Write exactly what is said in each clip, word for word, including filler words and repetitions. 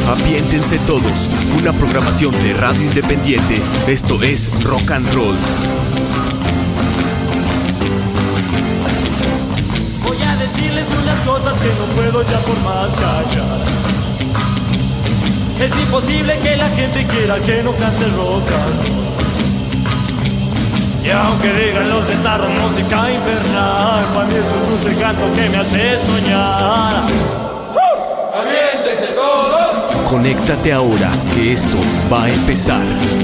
Aviéntense todos, una programación de radio independiente. Esto es Rock and Roll. Voy a decirles unas cosas que no puedo ya por más callar. Es imposible que la gente quiera que no cante rock and roll. Y aunque digan los de tarro música infernal, para mí es un dulce canto que me hace soñar. ¡Uh! ¡Aviéntense todos! Conéctate ahora, que esto va a empezar.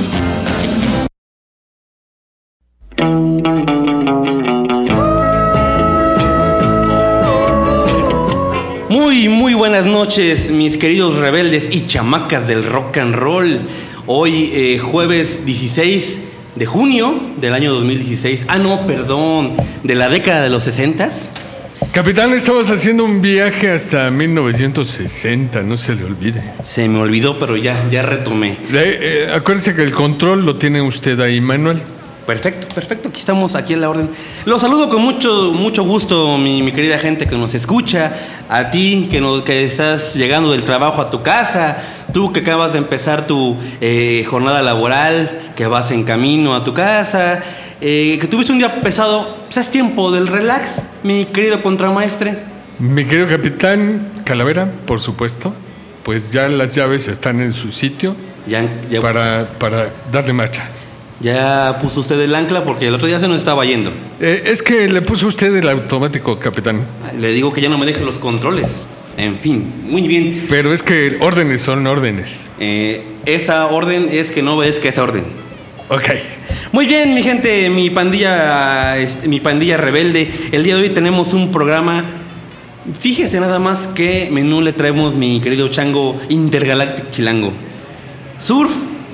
Muy, muy buenas noches, mis queridos rebeldes y chamacas del rock and roll. Hoy, eh, jueves dieciséis de junio del año dos mil dieciséis. Ah, no, perdón, de la década de los sesentas. Capitán, estamos haciendo un viaje hasta mil novecientos sesenta, no se le olvide. Se me olvidó, pero ya, ya retomé. Eh, eh, acuérdese que el control lo tiene usted ahí, Manuel. Perfecto, perfecto, aquí estamos, aquí en la orden. Los saludo con mucho, mucho gusto, mi, mi querida gente que nos escucha. A ti que, nos, que estás llegando del trabajo a tu casa. Tú que acabas de empezar tu eh, jornada laboral, que vas en camino a tu casa, eh, que tuviste un día pesado. Pues es tiempo del relax, mi querido contramaestre. Mi querido capitán Calavera, por supuesto. Pues ya las llaves están en su sitio. Ya, ya para, para darle marcha. Ya puso usted el ancla porque el otro día se nos estaba yendo. Eh, es que le puso usted el automático, capitán. Le digo que ya no me deje los controles. En fin, muy bien. Pero es que órdenes son órdenes. Eh, esa orden es que no obedezca esa orden. Ok. Muy bien, mi gente, mi pandilla, este, mi pandilla rebelde. El día de hoy tenemos un programa. Fíjese nada más qué menú le traemos, mi querido chango intergaláctico chilango. Surf,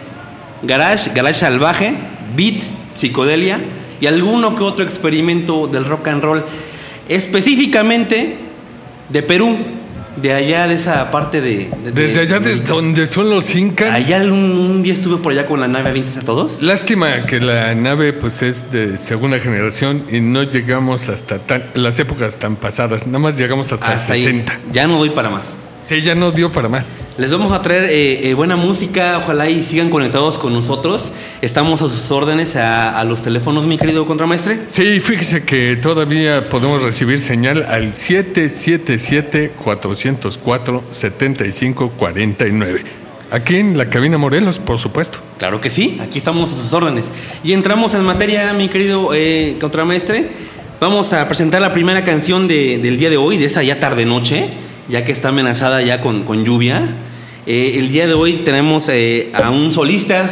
garage, garage salvaje, beat, psicodelia y alguno que otro experimento del rock and roll, específicamente de Perú, de allá de esa parte de... de Desde allá de, de donde son los incas. Allá un, un día estuve por allá con la nave Aviéntense a Todos. Lástima que la nave pues es de segunda generación y no llegamos hasta tan, las épocas tan pasadas, nada más llegamos hasta, hasta sesenta. Ahí. Ya no doy para más. Sí, ya no dio para más. Les vamos a traer eh, eh, buena música, ojalá y sigan conectados con nosotros. Estamos a sus órdenes a, a los teléfonos, mi querido contramaestre. Sí, fíjese que todavía podemos recibir señal al siete siete siete, cuatro cero cuatro, siete cinco cuatro nueve. Aquí en la cabina Morelos, por supuesto. Claro que sí, aquí estamos a sus órdenes. Y entramos en materia, mi querido eh, contramaestre. Vamos a presentar la primera canción de, del día de hoy, de esa ya tarde-noche, ya que está amenazada ya con, con lluvia. Eh, el día de hoy tenemos eh, a un solista,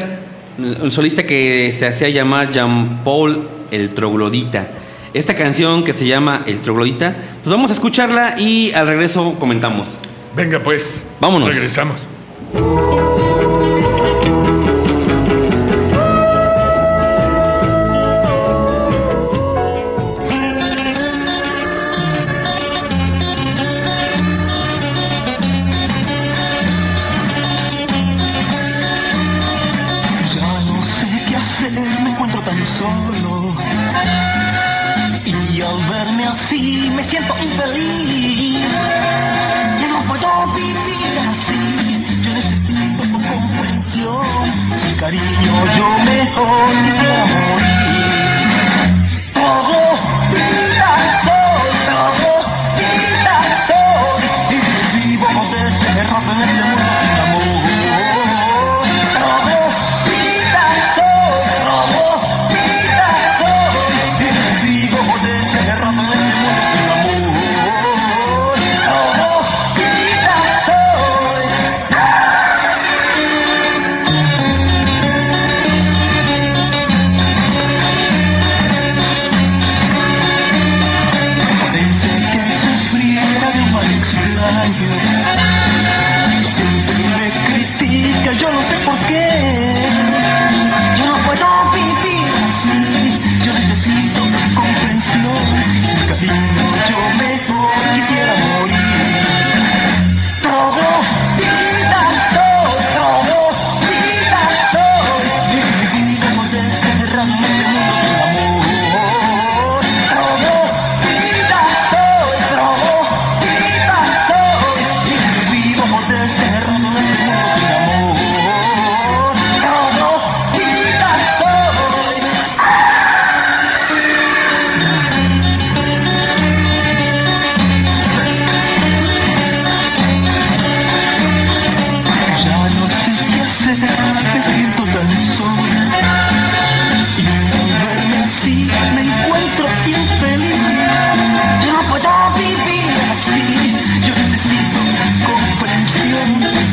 un solista que se hacía llamar Jean-Paul el Troglodita. Esta canción que se llama El Troglodita, pues vamos a escucharla y al regreso comentamos. Venga pues, vámonos. Regresamos.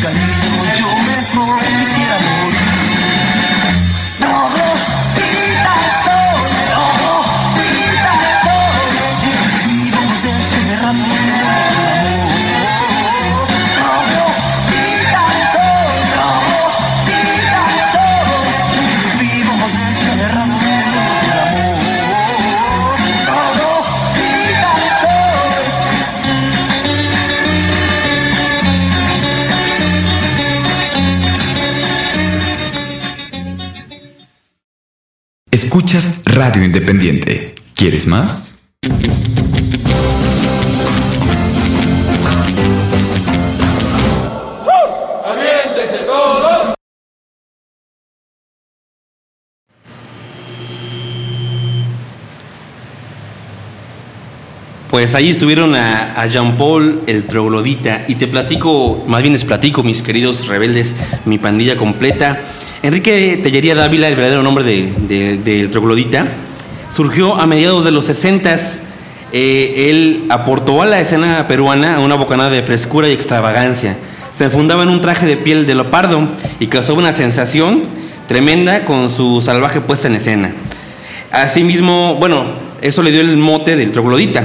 Escuchas Radio Independiente. ¿Quieres más? Pues ahí estuvieron a, a Jean-Paul el troglodita, y te platico, más bien les platico, mis queridos rebeldes, mi pandilla completa. Enrique Tellería Dávila, el verdadero nombre de, de, del troglodita, surgió a mediados de los sesentas. Eh, él aportó a la escena peruana una bocanada de frescura y extravagancia. Se enfundaba en un traje de piel de leopardo y causó una sensación tremenda con su salvaje puesta en escena. Asimismo, bueno, eso le dio el mote del troglodita.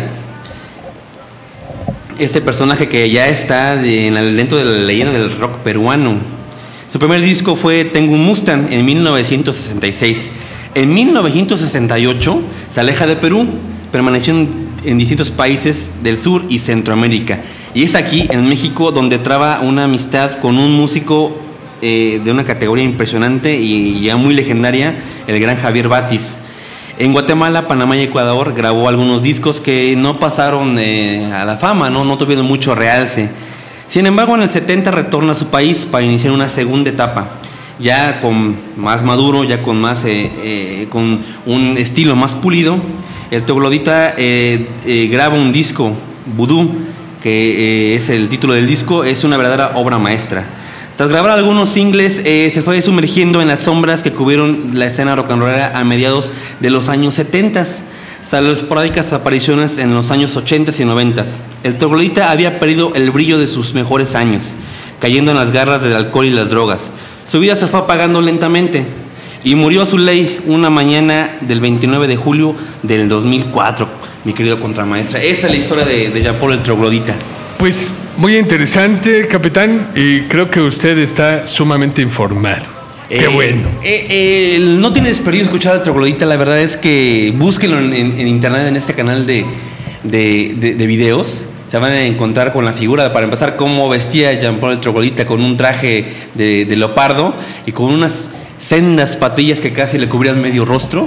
Este personaje que ya está de, en el, dentro de la leyenda del rock peruano. Su primer disco fue Tengo un Mustang en mil novecientos sesenta y seis. En mil novecientos sesenta y ocho se aleja de Perú, permaneció en, en distintos países del sur y Centroamérica. Y es aquí, en México, donde traba una amistad con un músico eh, de una categoría impresionante y ya muy legendaria, el gran Javier Batis. En Guatemala, Panamá y Ecuador grabó algunos discos que no pasaron eh, a la fama, ¿no? no tuvieron mucho realce. Sin embargo, en el setenta retorna a su país para iniciar una segunda etapa, ya con más maduro, ya con más eh, eh, con un estilo más pulido. El troglodita eh, eh, graba un disco, Vudú, que eh, es el título del disco, es una verdadera obra maestra. Tras grabar algunos singles, eh, se fue sumergiendo en las sombras que cubrieron la escena rock and rollera a mediados de los años setenta. Salvo esporádicas apariciones en los años ochenta y noventa. El troglodita había perdido el brillo de sus mejores años, cayendo en las garras del alcohol y las drogas. Su vida se fue apagando lentamente y murió a su ley una mañana del veintinueve de julio del dos mil cuatro, mi querido contramaestra. Esta es la historia de, de Jean-Paul el troglodita. Pues muy interesante, capitán, y creo que usted está sumamente informado. Qué Eh, bueno. eh, eh, no tiene desperdicio escuchar al troglodita. La verdad es que búsquenlo en, en, en internet, en este canal de, de, de, de videos. Se van a encontrar con la figura, para empezar, cómo vestía Jean-Paul el troglodita, con un traje de, de leopardo y con unas sendas patillas que casi le cubrían medio rostro.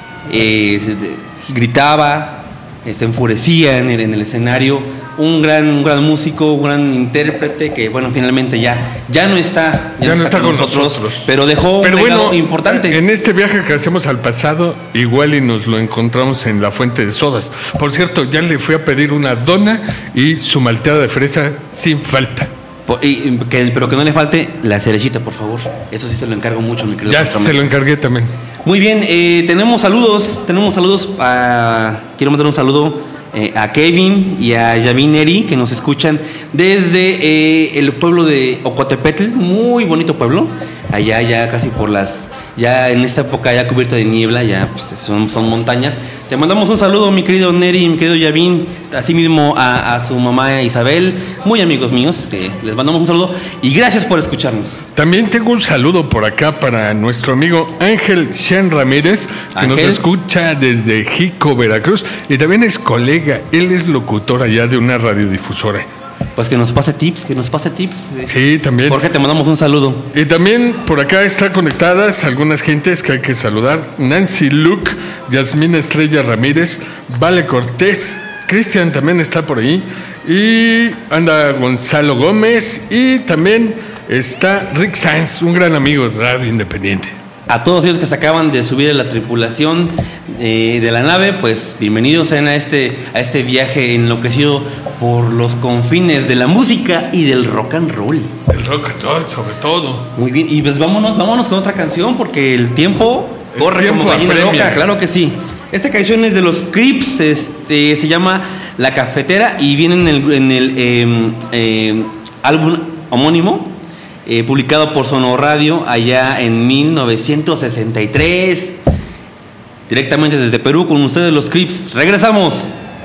Eh, gritaba, eh, se enfurecía en el, en el escenario. Un gran, un gran músico, un gran intérprete que, bueno, finalmente ya, ya no está, ya, ya no está con nosotros, nosotros. pero dejó pero un legado bueno, importante. En este viaje que hacemos al pasado, igual y nos lo encontramos en la fuente de sodas. Por cierto, ya le fui a pedir una dona y su malteada de fresa sin falta. Y, que, pero que no le falte la cerecita, por favor. Eso sí se lo encargo mucho, mi querido. Ya se lo encargué también. Muy bien, eh, tenemos saludos, tenemos saludos. A, quiero mandar un saludo Eh, a Kevin y a Yavin Eri, que nos escuchan desde eh, el pueblo de Ocotepetl, muy bonito pueblo, allá ya casi por las, ya en esta época ya cubierta de niebla, ya pues, son, son montañas. Te mandamos un saludo, mi querido Neri, mi querido Yavin, así mismo a, a su mamá Isabel, muy amigos míos, eh, les mandamos un saludo y gracias por escucharnos. También tengo un saludo por acá para nuestro amigo Ángel Shen Ramírez, que Ángel. nos escucha desde Jico, Veracruz, y también es colega. Él es locutor allá de una radiodifusora. Pues que nos pase tips, que nos pase tips. Sí, también. Jorge, te mandamos un saludo. Y también por acá están conectadas algunas gentes que hay que saludar. Nancy Luke, Yasmina Estrella Ramírez, Vale Cortés, Cristian también está por ahí. Y anda Gonzalo Gómez y también está Rick Sanz, un gran amigo de Radio Independiente. A todos ellos que se acaban de subir a la tripulación eh, de la nave, pues bienvenidos sean a este, a este viaje enloquecido por los confines de la música y del rock and roll. El rock and roll, sobre todo. Muy bien, y pues vámonos, vámonos con otra canción porque el tiempo El corre tiempo como gallina apremia. loca, claro que sí. Esta canción es de los Crips, este, se llama La Cafetera y viene en el, en el eh, eh, álbum homónimo eh, publicado por Sono Radio allá en mil novecientos sesenta y tres. Directamente desde Perú con ustedes los Crips. Regresamos.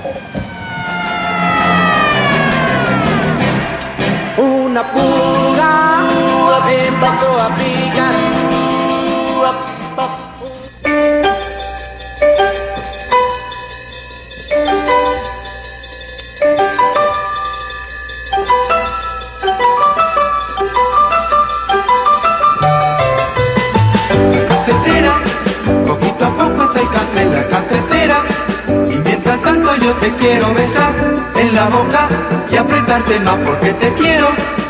Una pulga bien pasó a brillar. La cafetera, y mientras tanto yo te quiero besar en la boca y apretarte más porque te quiero.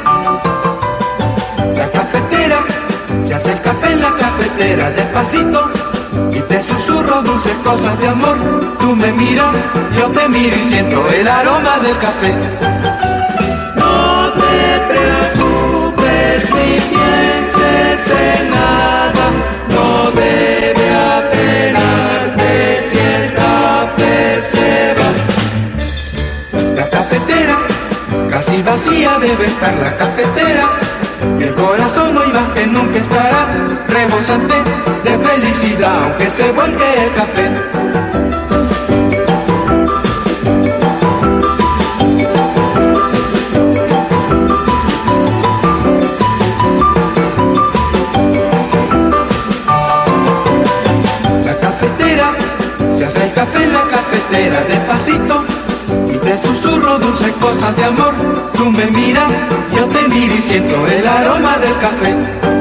La cafetera, se hace el café en la cafetera despacito y te susurro dulces cosas de amor. Tú me miras, yo te miro y siento el aroma del café. No te preocupes ni pienses en nada, no debe apenarte si el café se va. La cafetera, casi vacía debe estar la cafetera. El corazón hoy más que nunca estará rebosante de felicidad, aunque se vuelque el café. Café en la cafetera despacito y te susurro dulces cosas de amor. Tú me miras, yo te miro y siento el aroma del café.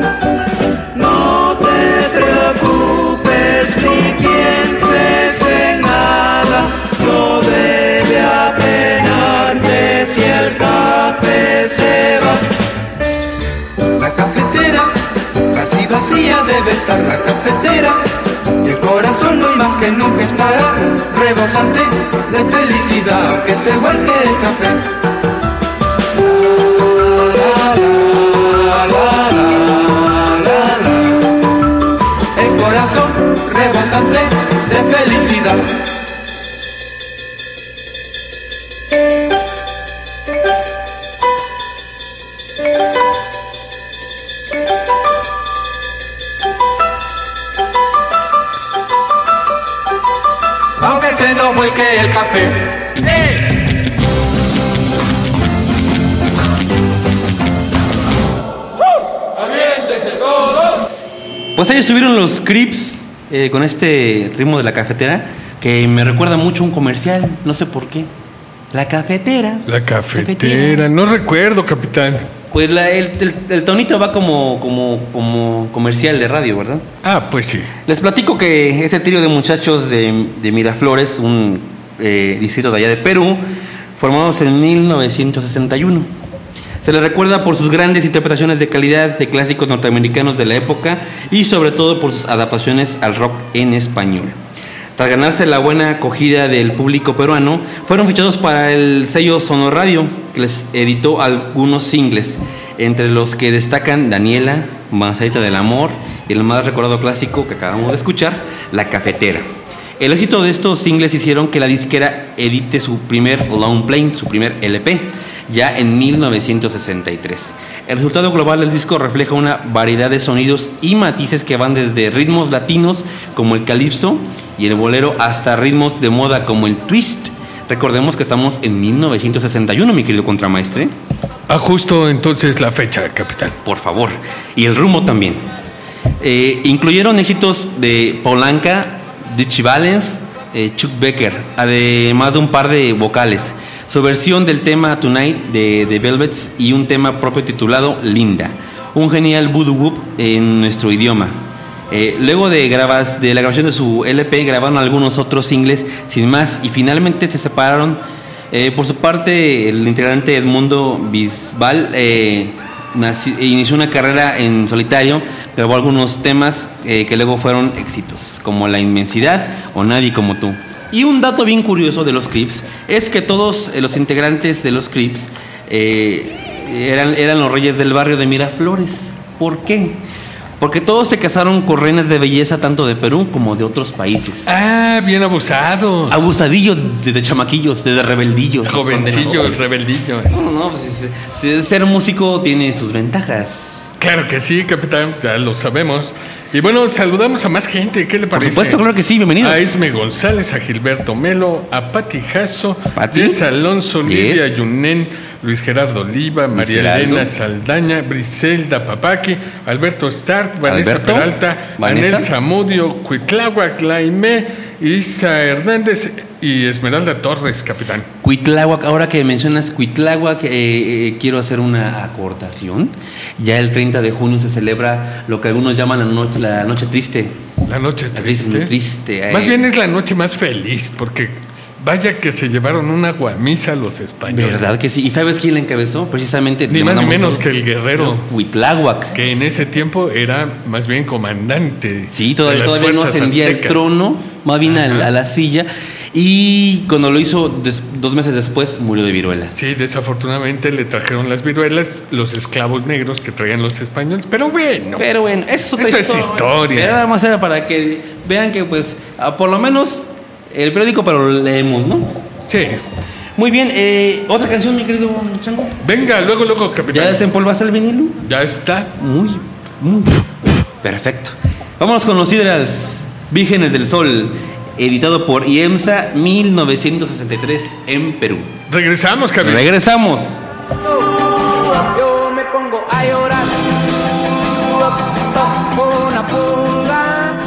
No te preocupes ni pienses en nada, no debe apenarte si el café se va. La cafetera, casi vacía debe estar la cafetera. El corazón hoy más que nunca estará rebosante de felicidad, aunque se vuelque el café. La, la, la, la, la, la. El corazón rebosante de felicidad. Aunque se nos vuelque el café. ¡Eh! ¡Uh! ¡Aviéntense todos! Pues ahí estuvieron los Crips eh, con este ritmo de la cafetera que me recuerda mucho a un comercial, no sé por qué. La cafetera. La cafetera, cafetera. No recuerdo, capitán. Pues la, el, el, el tonito va como, como, como comercial de radio, ¿verdad? Ah, pues sí. Les platico que ese trío de muchachos de, de Miraflores, un eh, distrito de allá de Perú, formados en mil novecientos sesenta y uno. Se les recuerda por sus grandes interpretaciones de calidad de clásicos norteamericanos de la época y sobre todo por sus adaptaciones al rock en español. Tras ganarse la buena acogida del público peruano, fueron fichados para el sello Sono Radio, que les editó algunos singles, entre los que destacan Daniela, Manzanita del Amor y el más recordado clásico que acabamos de escuchar, La Cafetera. El éxito de estos singles hicieron que la disquera edite su primer long play, su primer L P, ya en mil novecientos sesenta y tres. El resultado global del disco refleja una variedad de sonidos y matices que van desde ritmos latinos como el calipso y el bolero hasta ritmos de moda como el twist. Recordemos que estamos en mil novecientos sesenta y uno, mi querido contramaestre. Ajusto entonces la fecha, capitán. Por favor. Y el rumbo también. Eh, incluyeron éxitos de Polanca, Dutch Valens, eh, Chuck Becker, además de un par de vocales. Su versión del tema Tonight de The Velvets y un tema propio titulado Linda. Un genial voodoo whoop en nuestro idioma. Eh, luego de, grabas, de la grabación de su L P, grabaron algunos otros singles sin más y finalmente se separaron. Eh, por su parte, el integrante Edmundo Bisbal eh, nació, inició una carrera en solitario, grabó algunos temas eh, que luego fueron éxitos, como La Inmensidad o Nadie Como Tú. Y un dato bien curioso de los Crips es que todos los integrantes de los Crips eh, eran, eran los reyes del barrio de Miraflores. ¿Por qué? Porque todos se casaron con reinas de belleza tanto de Perú como de otros países. Ah, bien abusados. Abusadillos, desde chamaquillos, desde rebeldillos. Jovencillos, rebeldillos. No, no, pues, ser músico tiene sus ventajas. Claro que sí, capitán, ya lo sabemos. Y bueno, saludamos a más gente, ¿qué le parece? Por supuesto, claro que sí, bienvenido. A Esme González, a Gilberto Melo, a Pati Jasso, Pati. Jess Alonso, Yes. Lidia Yunen, Luis Gerardo Oliva, Luis María Gerardo. Elena Saldaña, Briselda Papaki, Alberto Stark, Vanessa Alberto, Peralta, Vanessa. Anel Zamudio, Cuitláhuac, Laimé, Isa Hernández y Esmeralda Torres, capitán. Cuitláhuac, ahora que mencionas Cuitláhuac, eh, eh, quiero hacer una acortación. Ya el treinta de junio se celebra lo que algunos llaman la, no- la noche triste. La noche La triste. triste, eh. Más bien es la noche más feliz, porque vaya que se llevaron una guamisa los españoles. ¿Verdad que sí? ¿Y sabes quién la encabezó? Precisamente. Ni le más ni mandamos menos un- que el guerrero. Cuitláhuac. Que en ese tiempo era más bien comandante. Sí, de todavía, las todavía no fuerzas ascendía el aztecas. trono, más bien a, Ajá. a la silla. Y cuando lo hizo des- dos meses después, murió de viruela. Sí, desafortunadamente le trajeron las viruelas los esclavos negros que traían los españoles, pero bueno. Pero bueno, eso es otra Eso es historia. Pero nada más era para que vean que, pues, ah, por lo menos el periódico, pero lo leemos, ¿no? Sí. Muy bien, eh, otra canción, mi querido Chango. Venga, luego, luego, capitán. ¿Ya desempolvaste el vinilo? Ya está. Muy, muy perfecto. Vámonos con los Siderals, Vírgenes del Sol, editado por IEMSA mil novecientos sesenta y tres en Perú. Regresamos, capitán. Regresamos. Yo me pongo a llorar por una pulga.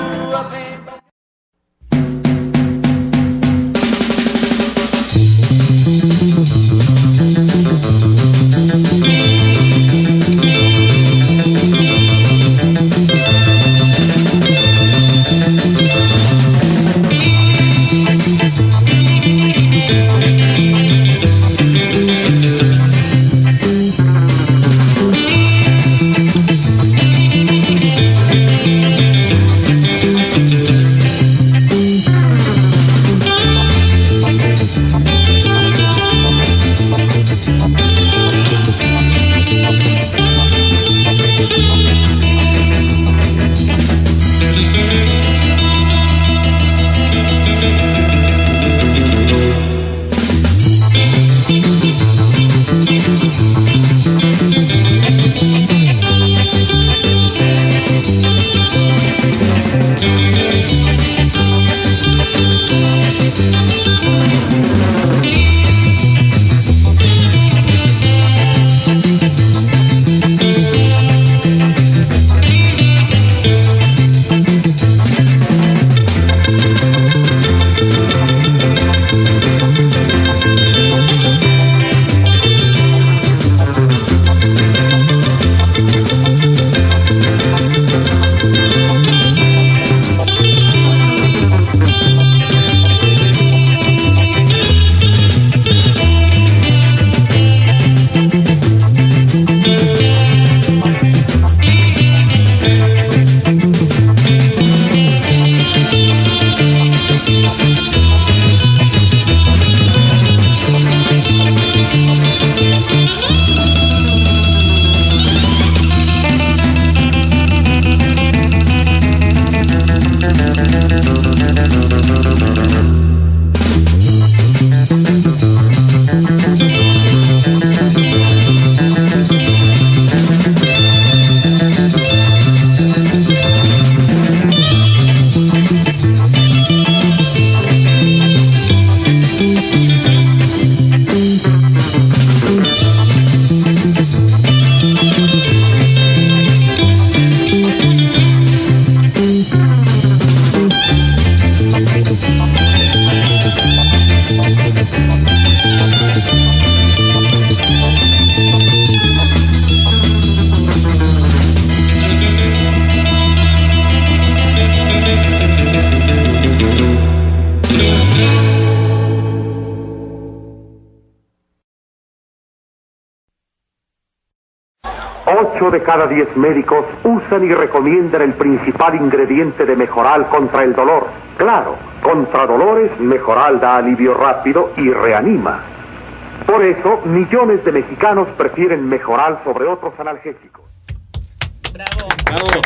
Ocho de cada diez médicos usan y recomiendan el principal ingrediente de Mejoral contra el dolor. Claro, contra dolores, Mejoral da alivio rápido y reanima. Por eso, millones de mexicanos prefieren Mejoral sobre otros analgésicos. Bravo. Bravo.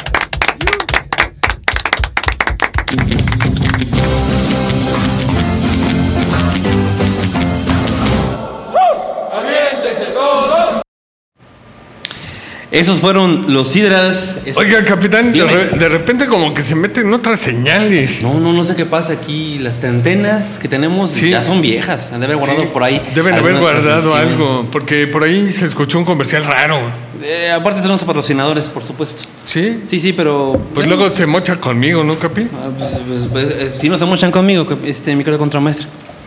Esos fueron los Siderals. Oiga, capitán, de, re, de repente como que se meten otras señales. No, no, no sé qué pasa aquí. Las antenas que tenemos sí. ya son viejas. Deben haber guardado sí. por ahí. Deben haber guardado algo, porque por ahí se escuchó un comercial raro. Eh, aparte son los patrocinadores, por supuesto. ¿Sí? Sí, sí, pero... Pues eh, luego se mocha conmigo, ¿no, capi? Ah, pues, pues, pues, eh, si no se mochan conmigo, este, mi querido contramaestre.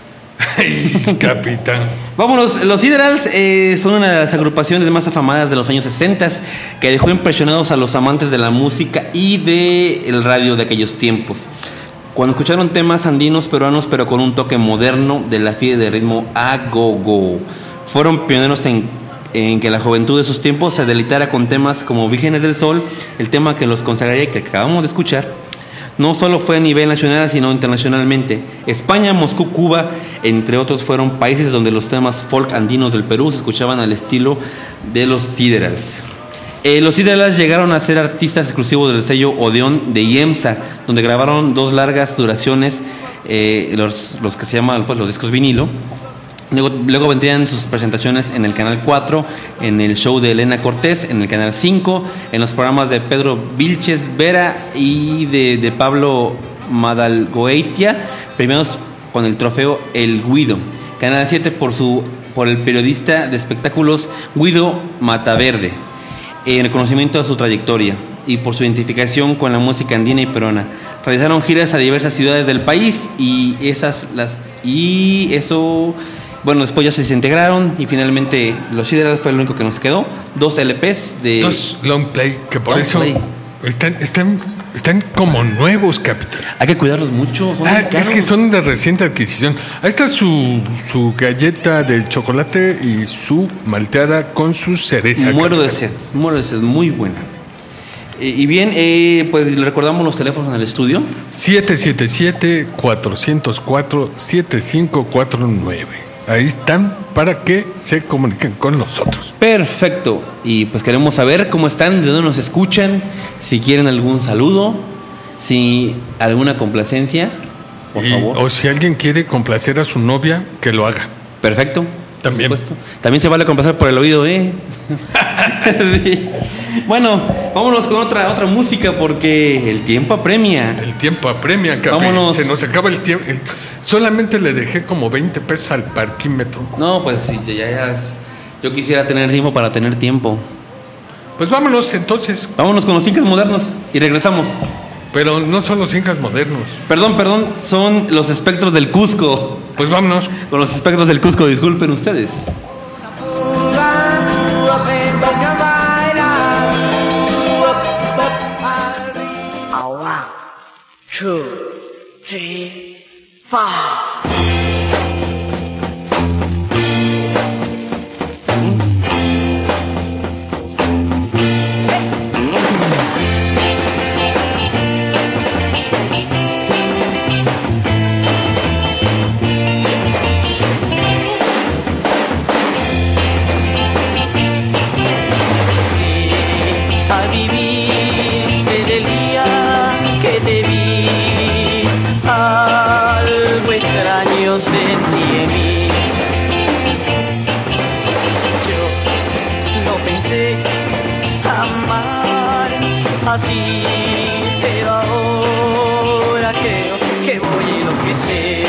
Ay, capitán. Vámonos, los Siderals eh, fueron una de las agrupaciones más afamadas de los años sesenta que dejó impresionados a los amantes de la música y del radio de aquellos tiempos. Cuando escucharon temas andinos peruanos, pero con un toque moderno de la fiebre de ritmo a go-go. Fueron pioneros en, en que la juventud de sus tiempos se deleitara con temas como Vírgenes del Sol, el tema que los consagraría y que acabamos de escuchar. No solo fue a nivel nacional, sino internacionalmente. España, Moscú, Cuba, entre otros, fueron países donde los temas folk andinos del Perú se escuchaban al estilo de los Siderals. Eh, los Siderals llegaron a ser artistas exclusivos del sello Odeón de IEMSA, donde grabaron dos largas duraciones, eh, los, los que se llaman pues, los discos vinilo. Luego, luego vendrían sus presentaciones en el Canal cuatro, en el show de Elena Cortés, en el Canal cinco, en los programas de Pedro Vilches Vera y de, de Pablo Madalgoeitia, premiados con el trofeo El Guido. Canal siete por, su, por el periodista de espectáculos Guido Mataverde, en reconocimiento a su trayectoria y por su identificación con la música andina y peruana. Realizaron giras a diversas ciudades del país y esas las y eso... Bueno, después ya se desintegraron y finalmente los Siderals fue lo único que nos quedó. Dos L Pes de... Dos long play, que por long eso play. Están, están, están como nuevos, capitán. Hay que cuidarlos mucho. Son ah, es que son de reciente adquisición. Ahí está su, su galleta de chocolate y su malteada con su cereza. Muero capitán. de sed, muero de sed, muy buena. Y bien, eh, pues le recordamos los teléfonos en el estudio. siete siete siete, cuatro cero cuatro, siete cinco cuatro nueve. Ahí están para que se comuniquen con nosotros. Perfecto. Y pues queremos saber cómo están, de dónde nos escuchan, si quieren algún saludo, si alguna complacencia, por y, favor. O si alguien quiere complacer a su novia, que lo haga. Perfecto. También. Por supuesto. También se vale complacer por el oído, ¿eh? Sí. Bueno, vámonos con otra otra música porque el tiempo apremia. El tiempo apremia, capi. Vámonos. Se nos acaba el tiempo. Solamente le dejé como veinte pesos al parquímetro. No, pues sí, ya, ya. Yo quisiera tener tiempo para tener tiempo. Pues vámonos entonces. Vámonos con los incas modernos y regresamos. Pero no son los incas modernos. Perdón, perdón, son los espectros del Cusco. Pues vámonos. Con los espectros del Cusco, disculpen ustedes. Two, three, four. Así, pero ahora creo que voy a enloquecer.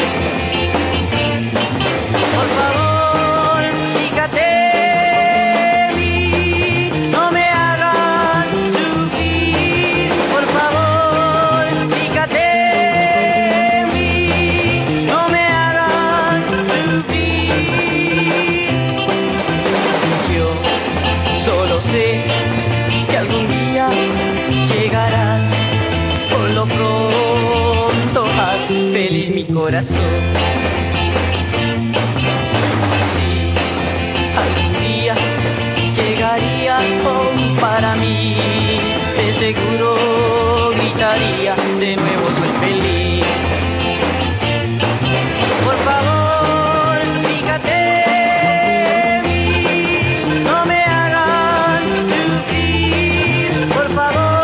Por favor, fíjate en mí, no me hagas sufrir. Por favor, fíjate en mí, no me hagas sufrir. Yo solo sé que algún día llegarás, por lo pronto haz feliz mi corazón. Si algún día llegaría oh, para mí, de seguro gritaría de nuevo soy feliz. Por favor, fíjate en mí, no me hagas sufrir. Por favor,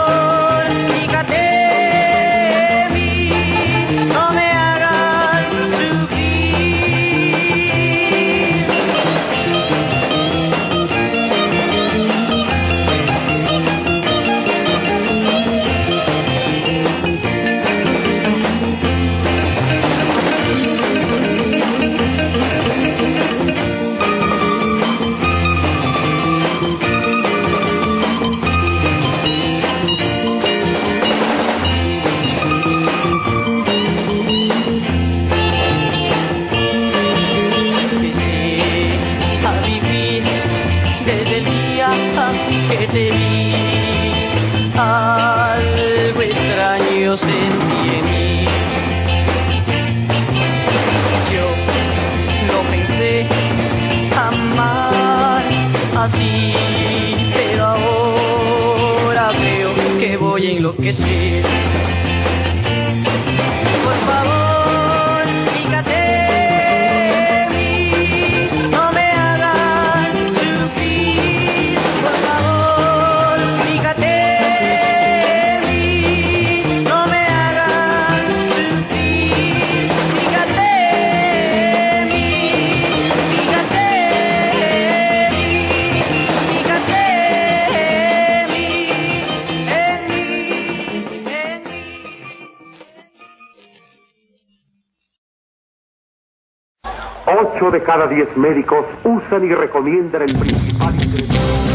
que te vi, algo extraño sentí en mí. Yo no pensé amar así, pero ahora veo que voy a enloquecer. Por favor, fíjate en mí, no me hagas sufrir. Por favor, fíjate en mí, no me hagas sufrir. Fíjate en mí, fíjate en mí, fíjate en mí, en mí, en mí. Ocho de cada diez médicos usan y recomiendan el principal ingrediente.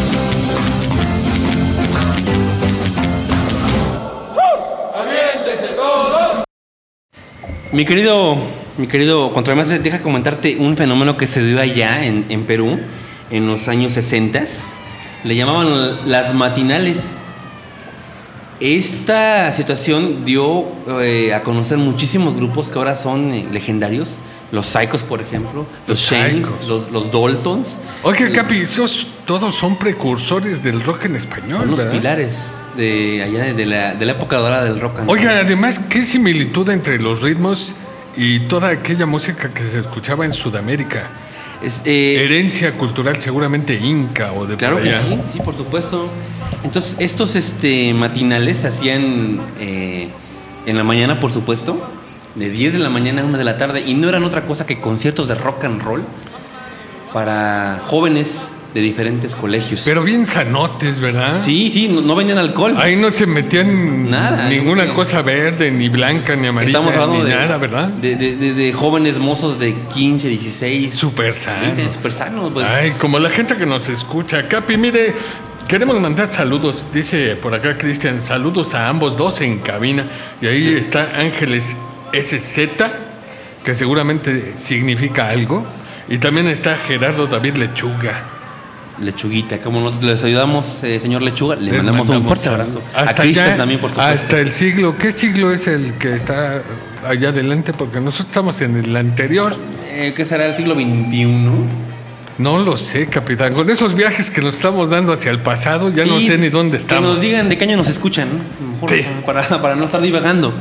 Mi querido, mi querido contramaestre, deja comentarte un fenómeno que se dio allá en, en Perú en los años sesenta. Le llamaban las matinales. Esta situación dio eh, a conocer muchísimos grupos que ahora son eh, legendarios. Los Psychos, por ejemplo, los, los Shanes, los, los Daltons. Oye, Capi, esos todos son precursores del rock en español, Son los ¿verdad? pilares de allá de, de, la, de la época dorada del rock and roll. Oiga, además, qué similitud entre los ritmos y toda aquella música que se escuchaba en Sudamérica. Es, eh, Herencia cultural seguramente inca o de Claro por que allá. sí, sí, por supuesto. Entonces, estos este, matinales se hacían eh, en la mañana, por supuesto, de diez de la mañana a una de la tarde, y no eran otra cosa que conciertos de rock and roll para jóvenes de diferentes colegios. Pero bien sanotes, ¿verdad? Sí, sí, no, no vendían alcohol. Ahí no se metían Nada, ninguna no, cosa verde, ni blanca, ni amarilla, Estamos hablando ni de, nada, ¿verdad? De, de, de, de jóvenes mozos de quince, dieciséis. Súper sanos. veinte, súper sanos, pues. Ay, como la gente que nos escucha. Capi, mire, queremos mandar saludos. Dice por acá Cristian, saludos a ambos dos en cabina. Y ahí Sí. está Ángeles S Z, que seguramente significa algo. Y también está Gerardo David Lechuga. Lechuguita, como nos les ayudamos, eh, señor Lechuga, le Les mandamos, un fuerte saludos. abrazo. Hasta a Cristian allá, también, por supuesto. hasta el siglo. ¿Qué siglo es el que está allá adelante? Porque nosotros estamos en el anterior. Eh, ¿Qué será el siglo veintiuno? No lo sé, capitán. Con esos viajes que nos estamos dando hacia el pasado, ya no Sí, sé ni dónde estamos. Que nos digan de qué año nos escuchan, ¿no? Mejor, Sí. para, para no estar divagando.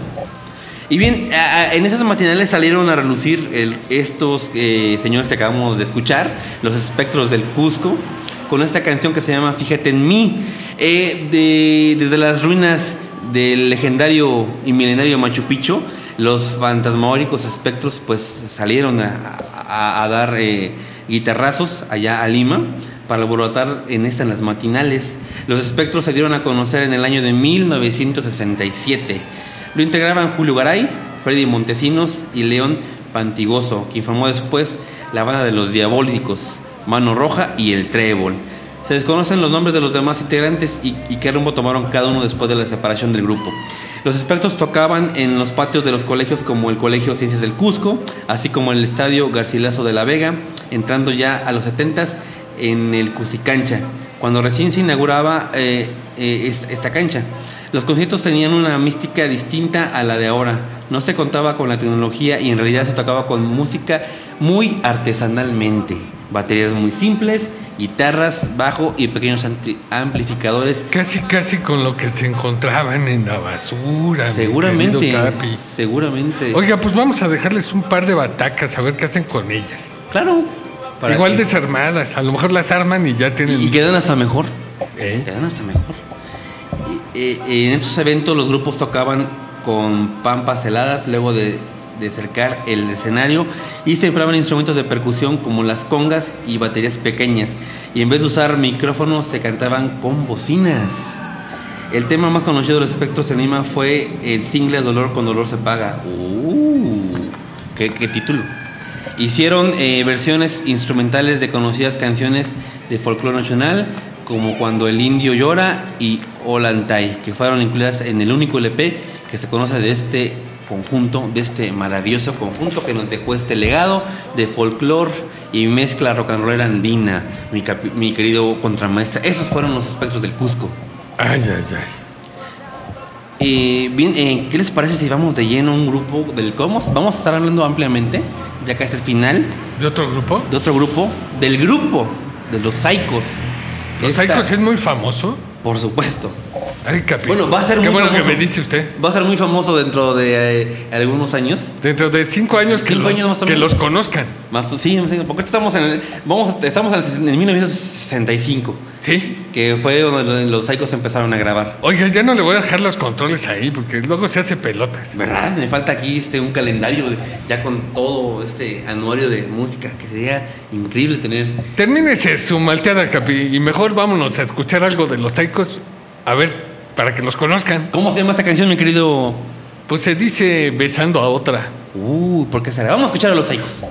Y bien, a, a, en esas matinales salieron a relucir el, estos eh, señores que acabamos de escuchar, los Espectros del Cusco, con esta canción que se llama Fíjate en mí. Eh, de, desde las ruinas del legendario y milenario Machu Picchu, los fantasmagóricos espectros pues salieron a, a, a dar eh, guitarrazos allá a Lima para alborotar en esta en las matinales. Los espectros se dieron a conocer en el año de mil novecientos sesenta y siete. Lo integraban Julio Garay, Freddy Montesinos y León Pantigoso, quien formó después la banda de los Diabólicos, Mano Roja y El Trébol. Se desconocen los nombres de los demás integrantes y, y qué rumbo tomaron cada uno después de la separación del grupo. Los espectros tocaban en los patios de los colegios como el Colegio Ciencias del Cusco, así como el Estadio Garcilaso de la Vega, entrando ya a los setentas en el Cusicancha, cuando recién se inauguraba eh, eh, esta cancha. Los conciertos tenían una mística distinta a la de ahora. No se contaba con la tecnología y en realidad se tocaba con música muy artesanalmente. Baterías muy simples, guitarras, bajo y pequeños amplificadores. Casi, casi con lo que se encontraban en la basura. Seguramente, seguramente. Oiga, pues vamos a dejarles un par de batacas a ver qué hacen con ellas. Claro. Igual que... desarmadas, a lo mejor las arman y ya tienen... Y, y quedan hasta mejor. ¿Eh? Quedan hasta mejor. Y, y, en estos eventos los grupos tocaban con pampas heladas luego de, de cercar el escenario y se empleaban instrumentos de percusión como las congas y baterías pequeñas, y en vez de usar micrófonos se cantaban con bocinas. El tema más conocido de los Espectros en Lima fue el single Dolor con Dolor se paga. Uh, qué, qué título. Hicieron eh, versiones instrumentales de conocidas canciones de folclore nacional como Cuando el Indio Llora y Olantay, que fueron incluidas en el único L P que se conoce de este conjunto, de este maravilloso conjunto que nos dejó este legado de folclore y mezcla rock and roll andina, mi, capi, mi querido contramaestre. Esos fueron los espectros del Cusco. Ay, ay, ay. Eh, bien, eh, ¿qué les parece si vamos de lleno a un grupo del Comos? Vamos a estar hablando ampliamente, ya que es el final. ¿De otro grupo? De otro grupo, del grupo de los Saicos. ¿Los Esta, Saicos es muy famoso? Por supuesto. Ay, capi. Bueno, va a ser Qué muy bueno famoso. que me dice usted. Va a ser muy famoso dentro de eh, algunos años. Dentro de cinco años, que, Cinco los, años más o que menos. los conozcan. Más, sí, porque estamos en el, vamos, estamos en el mil novecientos sesenta y cinco. Sí. Que fue donde los Saicos empezaron a grabar. Oiga, ya no le voy a dejar los controles ahí, porque luego se hace pelotas. ¿Verdad? Me falta aquí este un calendario de, ya con todo este anuario de música, que sería increíble tener. Termínese su malteada, capi, y mejor vámonos a escuchar algo de los Saicos. A ver, para que los conozcan. ¿Cómo se llama esta canción, mi querido? Pues se dice Besando a Otra. Uh, ¿por qué será? Vamos a escuchar a los Saicos.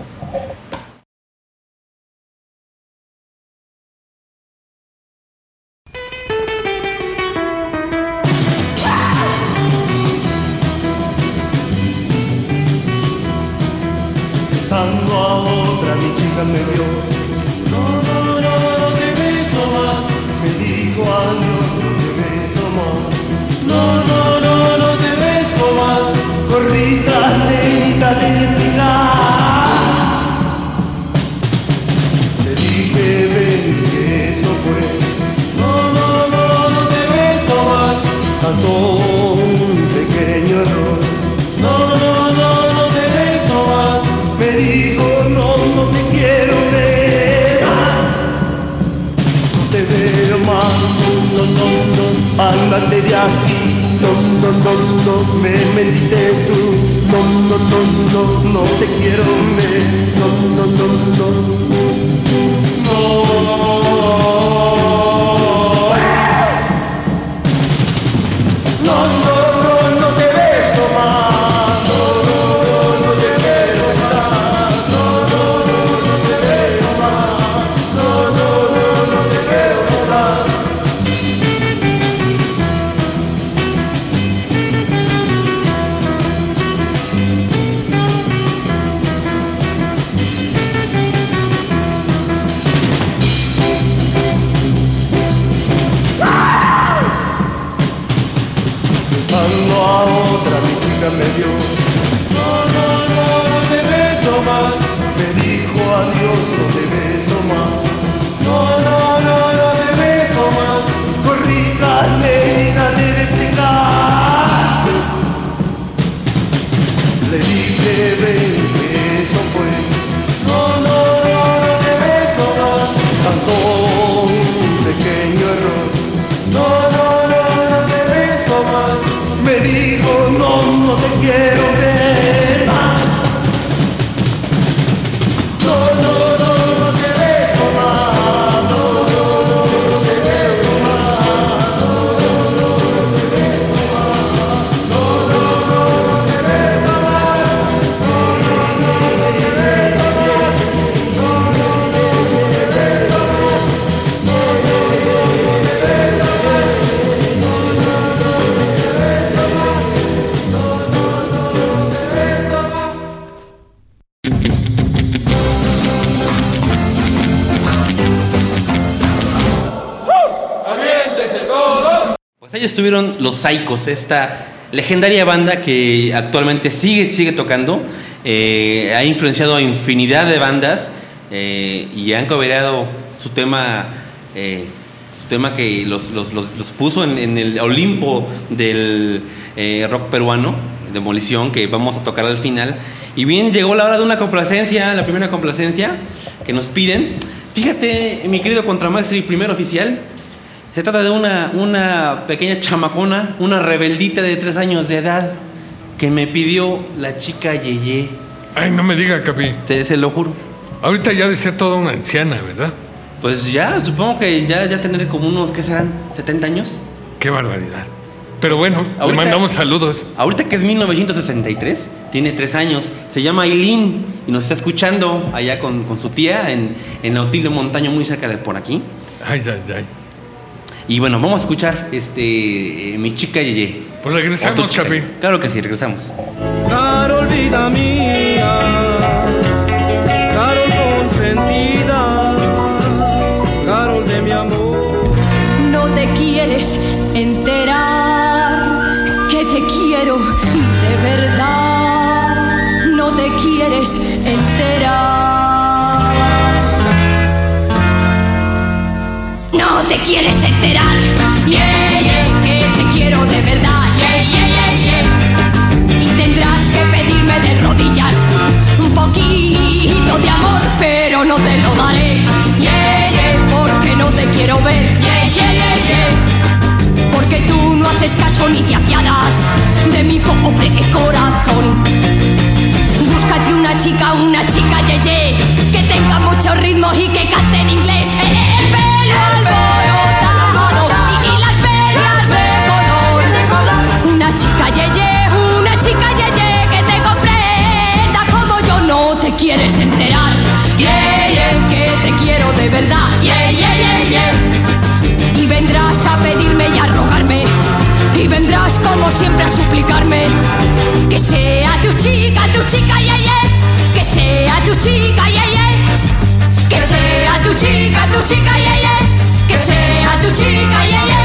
Besando a otra, mi chica me dio. No, no, no, no te beso más. Me dijo adiós, no te beso más. No, no, no, no te beso más. Corrí tras de mi cadena. Le dije, ven, que eso fue. No, no, no, no te beso más. Tan solo un pequeño error. No, no, no, no te beso más. Me dijo, no, no te quiero ver. No te veo más, no, no, no, ándate de aquí. No, no, no, no, me mentiste tú. No, no, no, no, no te quiero ver. No, no, no, no, no. No, no, no, no te beso más. No, no, no, no te beso más. No, no, no, no te beso más. No, no, no, no te beso más. Besando a otra, mi chica me dio. No, no, no, no te beso más. Me dijo adiós, no te beso más. No, no, no, no te beso más. Corrí carne y nadie de explicar. Le dije, ven, que eso fue. No, no, no, no te beso más. Tan solo un pequeño error. No, no, no, no te beso más. Me dijo, no, no te quiero ver más. No, no, no, no te beso más. No, no, no, no te beso más. No, no, no, no te beso más. No, no, no, no te beso más. No, no, no, no te beso más. No, no, no, no te beso más. No, no, no, no te beso más. No, no, no, no te beso más. No, no, no, no te beso más. Pues ahí estuvieron los Saicos, esta legendaria banda que actualmente sigue, sigue tocando. Eh, ha influenciado a infinidad de bandas eh, y han cobereado su tema, eh, su tema que los, los, los, los puso en, en el Olimpo del eh, rock peruano, Demolición, que vamos a tocar al final. Y bien, llegó la hora de una complacencia, la primera complacencia que nos piden. Fíjate, mi querido contramaestre y primer oficial, se trata de una, una pequeña chamacona, una rebeldita de tres años de edad que me pidió la chica Yeye. Ay, no me diga, capi. Te, se lo juro. Ahorita ya de ser toda una anciana, ¿verdad? Pues ya, supongo que ya, ya tener como unos, ¿qué serán? ¿setenta años? Qué barbaridad. Pero bueno, Ahorita- le mandamos saludos. Ahorita que es mil novecientos sesenta y tres, tiene tres años, se llama Aileen y nos está escuchando allá con, con su tía en, en Nautilio Montaño, muy cerca de por aquí. Ay, ay, ay. Y bueno, vamos a escuchar este, eh, mi chica Yeye. Pues regresamos, O tu chica Capi. Yeye. Claro que sí, regresamos. Carol, vida mía, Carol consentida, Carol de mi amor. No te quieres enterar que te quiero de verdad. No te quieres enterar. No te quieres enterar. Yeah, yeah, que te quiero de verdad. Yeah, yeah, yeah, yeah. Y tendrás que pedirme de rodillas un poquito de amor, pero no te lo daré. Yeah, yeah, porque no te quiero ver. Yeah, yeah, yeah, yeah. Porque tú no haces caso ni te apiadas de mi pobre corazón. Búscate una chica, una chica ye, ye, que tenga mucho ritmo y que cante en inglés. El pelo alborotado y, y las medias de color. Una chica ye, ye, una chica ye, ye, que te comprenda como yo. No te quieres enterar. Yeah, yeah, que te quiero de verdad. Yeah, yeah, yeah, yeah. Y vendrás a pedirme y a rogarme, y vendrás como siempre a suplicarme que sea tu chica, tu chica, yeah, yeah. Que sea tu chica, yeah, yeah. Que sea tu chica, tu chica, yeah, yeah. Que sea tu chica, yeah, yeah.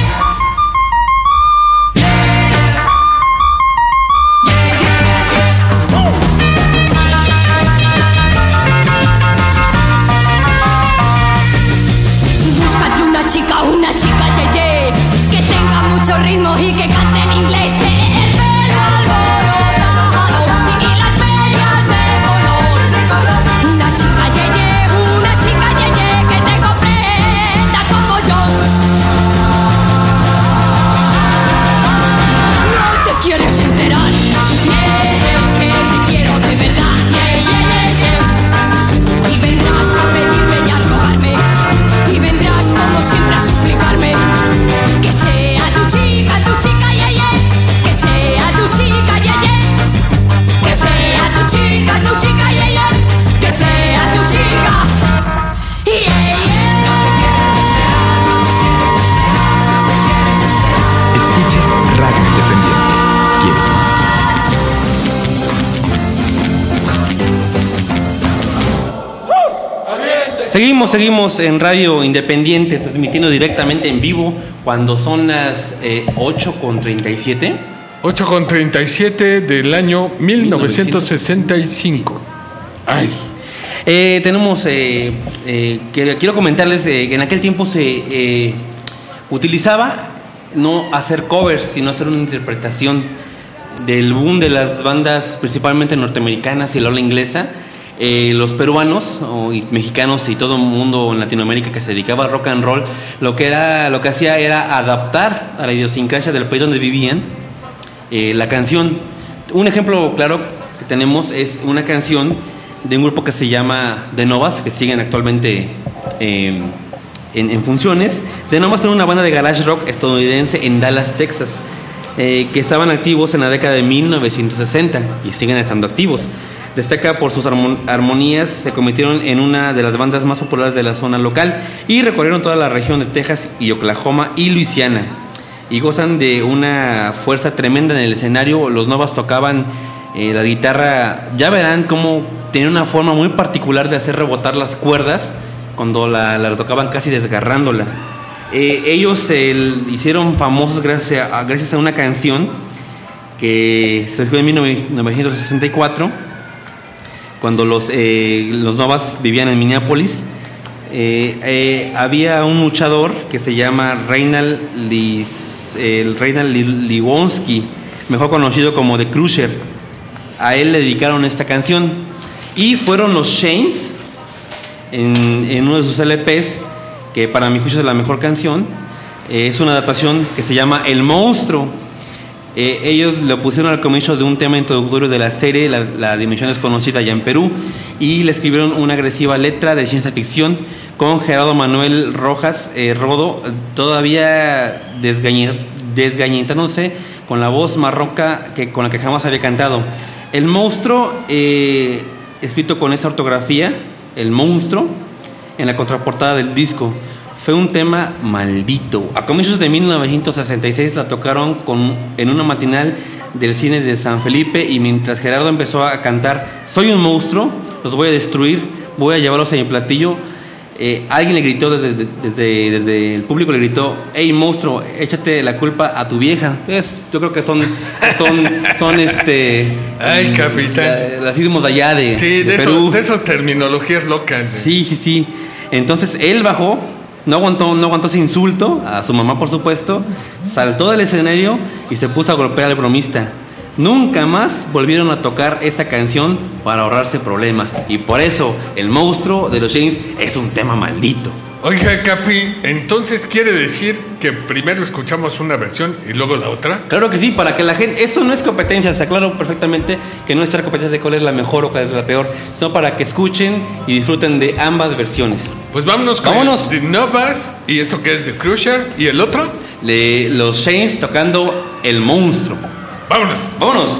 Búscate una chica, una chica, ye, ye, que tenga mucho ritmo y que cante en inglés. El pelo alborotado y las medias de color. Una chica, ye, ye, una chica, ye, ye, que te comprenda como yo. No te quieres enterar. Yeah, yeah, que te quiero de verdad. Yeah, yeah, yeah, yeah. Y vendrás a pedirme y a rogarme, y vendrás como siempre a suplicarme que sea tu chica, tu chica, yeah, yeah. Que sea tu chica, yeah, yeah. Que sea tu chica, tu chica, yeah, yeah. Que sea tu chica, yeah, yeah. Escuchas Radio Independiente. ¿Quieres más? Seguimos, seguimos en Radio Independiente, transmitiendo directamente en vivo cuando son las eh, ocho con treinta y siete. ocho con treinta y siete del año mil novecientos sesenta y cinco. Ay. Eh, tenemos, eh, eh, que, quiero comentarles eh, que en aquel tiempo se eh, utilizaba no hacer covers, sino hacer una interpretación del boom de las bandas principalmente norteamericanas y la habla inglesa. Eh, los peruanos o, y mexicanos y todo el mundo en Latinoamérica que se dedicaba al rock and roll, lo que era, lo que hacía era adaptar a la idiosincrasia del país donde vivían eh, la canción. Un ejemplo claro que tenemos es una canción de un grupo que se llama The Novas, que siguen actualmente eh, en, en funciones. The Novas era una banda de garage rock estadounidense en Dallas, Texas, eh, que estaban activos en la década de mil novecientos sesenta y siguen estando activos. Destaca por sus armonías, se convirtieron en una de las bandas más populares de la zona local y recorrieron toda la región de Texas y Oklahoma y Luisiana. Y gozan de una fuerza tremenda en el escenario. Los Novas tocaban eh, la guitarra, ya verán cómo tenían una forma muy particular de hacer rebotar las cuerdas cuando la, la tocaban casi desgarrándola. Eh, ellos se eh, hicieron famosos gracias a, gracias a una canción que surgió en mil novecientos sesenta y cuatro. Cuando los, eh, los Novas vivían en Minneapolis, eh, eh, había un luchador que se llama Reinald, Lis, eh, Reinald Liwonski, mejor conocido como The Crusher. A él le dedicaron esta canción. Y fueron los Shanes, en, en uno de sus L Pes, que para mi juicio es la mejor canción, eh, es una adaptación que se llama El Monstruo. Eh, ellos lo pusieron al comienzo de un tema introductorio de la serie La, la Dimensión Desconocida allá en Perú, y le escribieron una agresiva letra de ciencia ficción con Gerardo Manuel Rojas eh, Rodo, todavía desgañe, desgañitándose con la voz marroca que, con la que jamás había cantado. El Monstruo, eh, escrito con esa ortografía, El Monstruo, en la contraportada del disco. fue un tema maldito. A comienzos de mil novecientos sesenta y seis la tocaron con, en una matinal del cine de San Felipe, y mientras Gerardo empezó a cantar "Soy un monstruo, los voy a destruir, voy a llevarlos a mi platillo", eh, alguien le gritó desde, desde, desde el público, le gritó: "Hey, monstruo, échate la culpa a tu vieja". Pues, yo creo que son son, son este ay, capitán, racismos de allá de, sí, de de, Perú. Esos, de esas terminologías locas. ¿Eh? Sí, sí, sí. Entonces él bajó, no aguantó, no aguantó ese insulto, a su mamá por supuesto, saltó del escenario y se puso a golpear al bromista. Nunca más volvieron a tocar esta canción para ahorrarse problemas, y por eso El Monstruo de los James es un tema maldito. Oiga, Capi, entonces quiere decir que primero escuchamos una versión y luego la otra. Claro que sí, para que la gente... Eso no es competencia, se aclaró perfectamente que no es echar competencia de cuál es la mejor o cuál es la peor, sino para que escuchen y disfruten de ambas versiones. Pues vámonos con vámonos. The Novas, y esto que es The Crusher, y el otro, de los James tocando El Monstruo. Vámonos. Vámonos.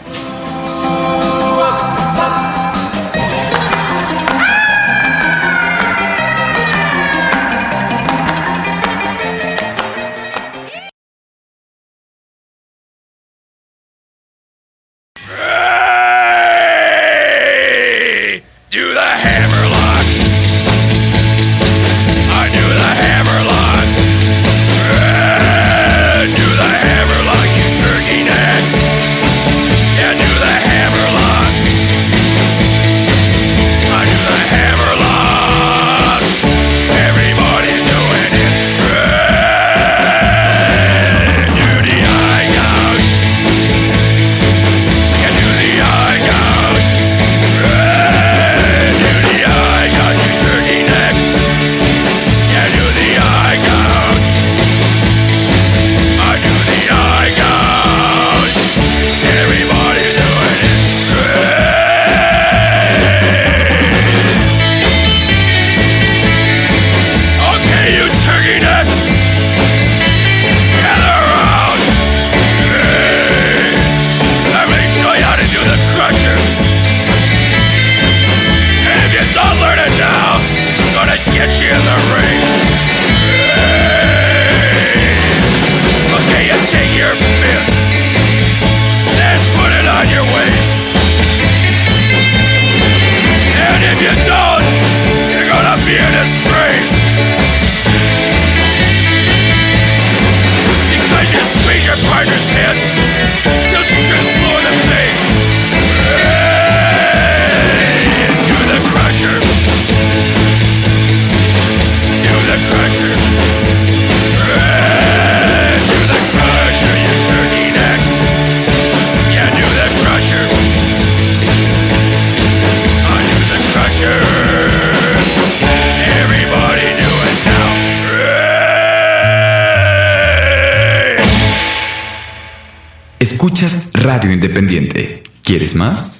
Escuchas Radio Independiente. ¿Quieres más?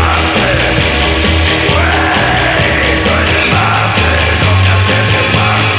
Soy de Marte, no te acerques más.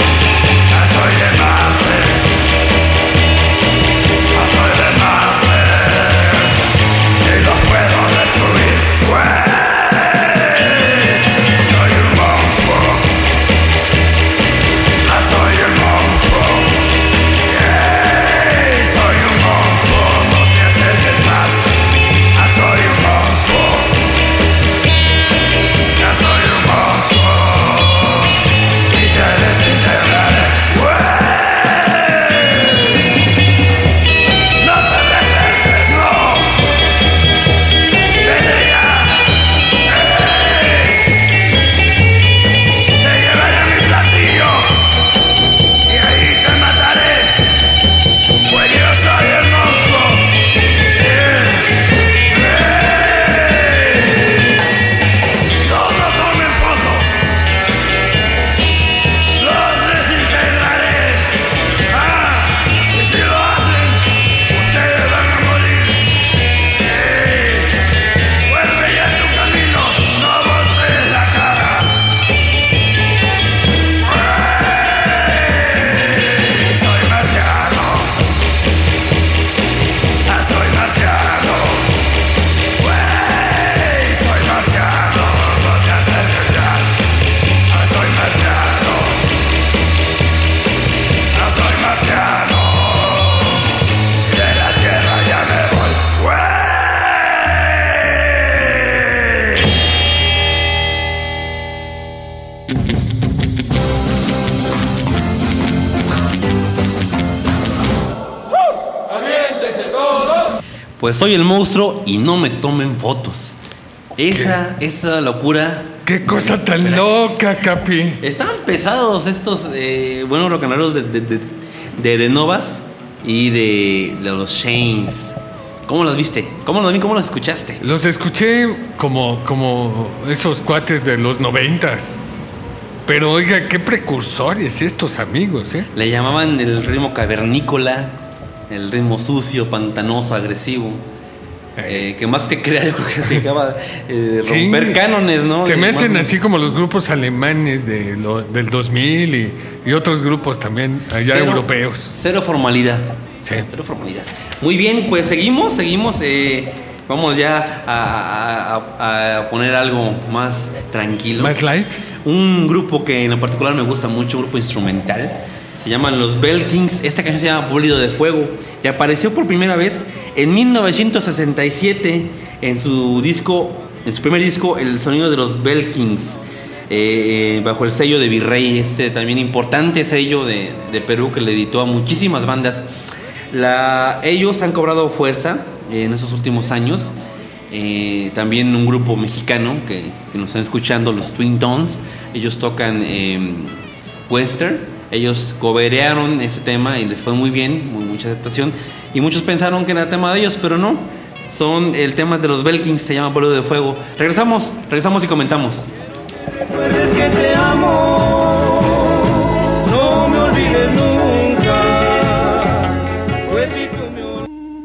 pues soy el monstruo y no me tomen fotos. Esa, ¿Qué? esa locura. ¡Qué cosa tan Mira, loca, Capi! Están pesados estos eh, buenos rocanroleros de, de, de, de, de Novas y de, de los Shanes. ¿Cómo los viste? ¿Cómo los vi? ¿Cómo los escuchaste? Los escuché como, como esos cuates de los noventas. Pero oiga, qué precursores estos amigos, ¿eh? Le llamaban el ritmo cavernícola, el ritmo sucio, pantanoso, agresivo. Eh, que más que crear, yo creo que se acaba de eh, romper sí, cánones, ¿no? Se me de, hacen así como los grupos alemanes de lo, del dos mil y, y otros grupos también allá cero, europeos. Cero formalidad. Sí. Cero formalidad. Muy bien, pues seguimos, seguimos. Eh, vamos ya a, a, a poner algo más tranquilo. Más light. Un grupo que en particular me gusta mucho, un grupo instrumental. Se llaman los Bell Kings. Esta canción se llama Bólido de Fuego y apareció por primera vez en mil novecientos sesenta y siete en su disco, en su primer disco, El sonido de los Bell Kings, eh, eh, bajo el sello de Virrey, este también importante sello de, de Perú que le editó a muchísimas bandas. La, ellos han cobrado fuerza eh, en esos últimos años. Eh, también un grupo mexicano que, que nos están escuchando, los Twin Tones. Ellos tocan eh, western. Ellos coberearon ese tema y les fue muy bien, muy, mucha aceptación. Y muchos pensaron que era tema de ellos, pero no. Son el tema de los Bell Kings, se llama Bólido de Fuego. Regresamos, regresamos y comentamos. Recuerdes que te amo, no me olvides nunca. Pues si tú me olvidas.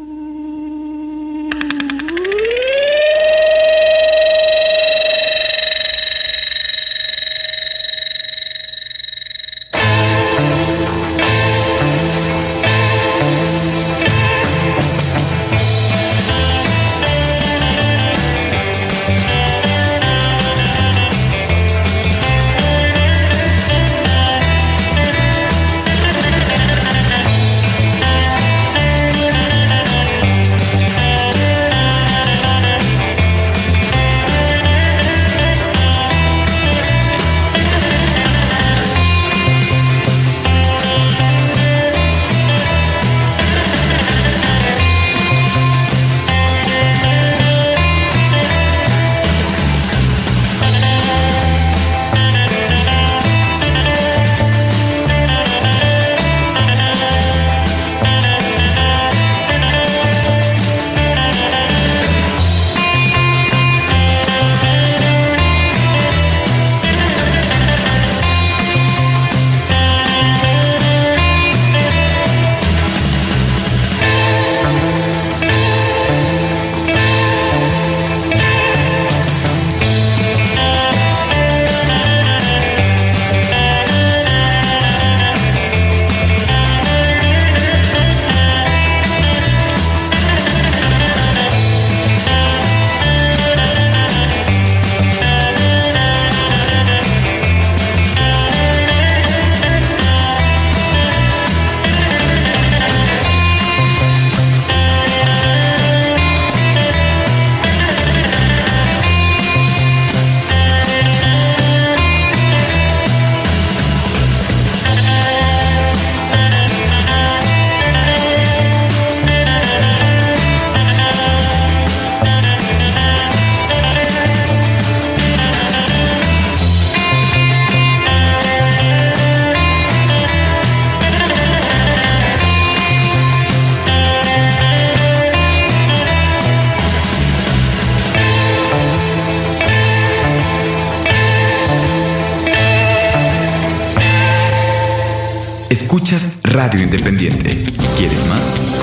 Escuchas Radio Independiente. ¿Quieres más?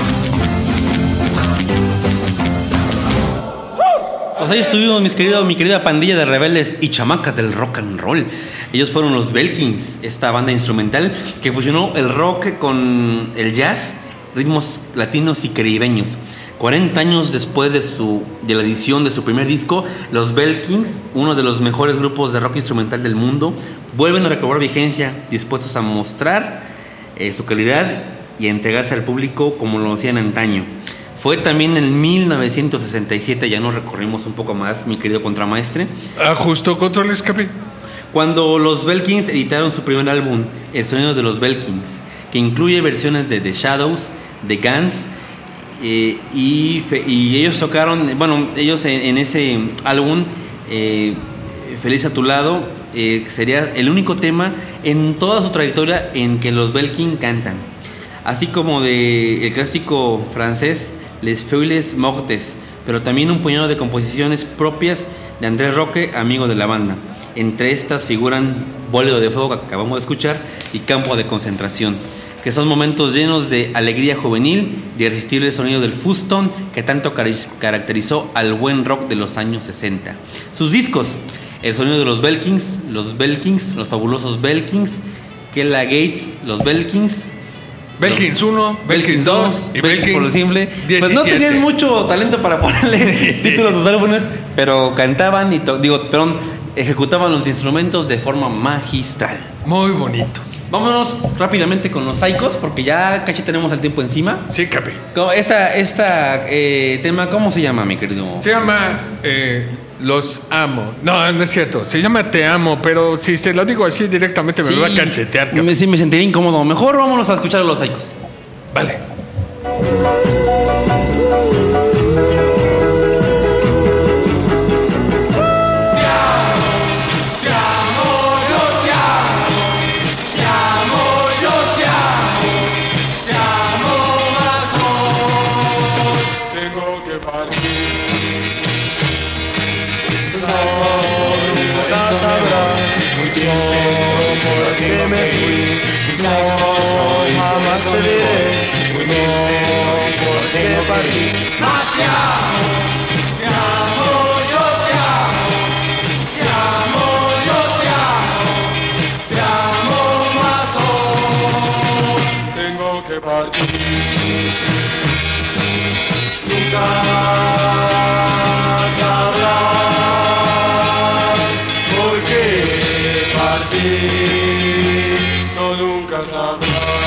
Pues ahí estuvimos, mis queridos, mi querida pandilla de rebeldes y chamacas del rock and roll. Ellos fueron los Bell Kings, esta banda instrumental que fusionó el rock con el jazz, ritmos latinos y caribeños. cuarenta años después de, su, de la edición de su primer disco, los Bell Kings, uno de los mejores grupos de rock instrumental del mundo, vuelven a recobrar vigencia, dispuestos a mostrar eh, su calidad y a entregarse al público como lo hacían antaño. Fue también en mil novecientos sesenta y siete, ya nos recorrimos un poco más, mi querido contramaestre. Ajustó control escape. Cuando los Bell Kings editaron su primer álbum, El sonido de los Bell Kings, que incluye versiones de The Shadows, The Guns eh, y, fe, y ellos tocaron, bueno, ellos en, en ese álbum, eh, Feliz a tu lado, eh, sería el único tema en toda su trayectoria en que los Belkin cantan. Así como de el clásico francés Les Feuilles Mortes, pero también un puñado de composiciones propias de Andrés Roque, amigo de la banda. Entre estas figuran Bólido de Fuego, que acabamos de escuchar, y Campo de Concentración, que son momentos llenos de alegría juvenil, de irresistible sonido del fustón que tanto caracterizó al buen rock de los años sesenta. Sus discos: El sonido de los Belkins, Los Belkins, Los fabulosos Belkins, Kella Gates, Los Belkins, Belkins uno, Belkins dos y Belkins por lo simple. diecisiete. Pues no tenían mucho talento para ponerle títulos a sus álbumes, pero cantaban y to- digo, perdón, ejecutaban los instrumentos de forma magistral. Muy bonito. Vámonos rápidamente con los Psychos, porque ya casi tenemos el tiempo encima. Sí, capi. Esta, esta eh, tema, ¿cómo se llama, mi querido? Se llama eh, Los Amo. No, no es cierto. Se llama Te Amo, pero si se lo digo así directamente me Sí, lo va a canchetear, capi. Me, sí, me sentiría incómodo. Mejor vámonos a escuchar a los Psychos. Vale. Porque me fui, no, jamás te diré, no, porque partí. Más te amo, te amo, yo te amo, te amo, yo te amo, te amo más hoy. Tengo que partir, nunca sabrás por qué partí. No, nunca sabrás.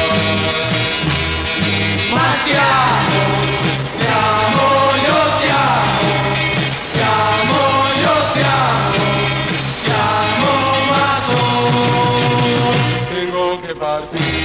Más te amo, te amo, yo te amo, te amo, yo te amo, te amo más hoy. Tengo que partir.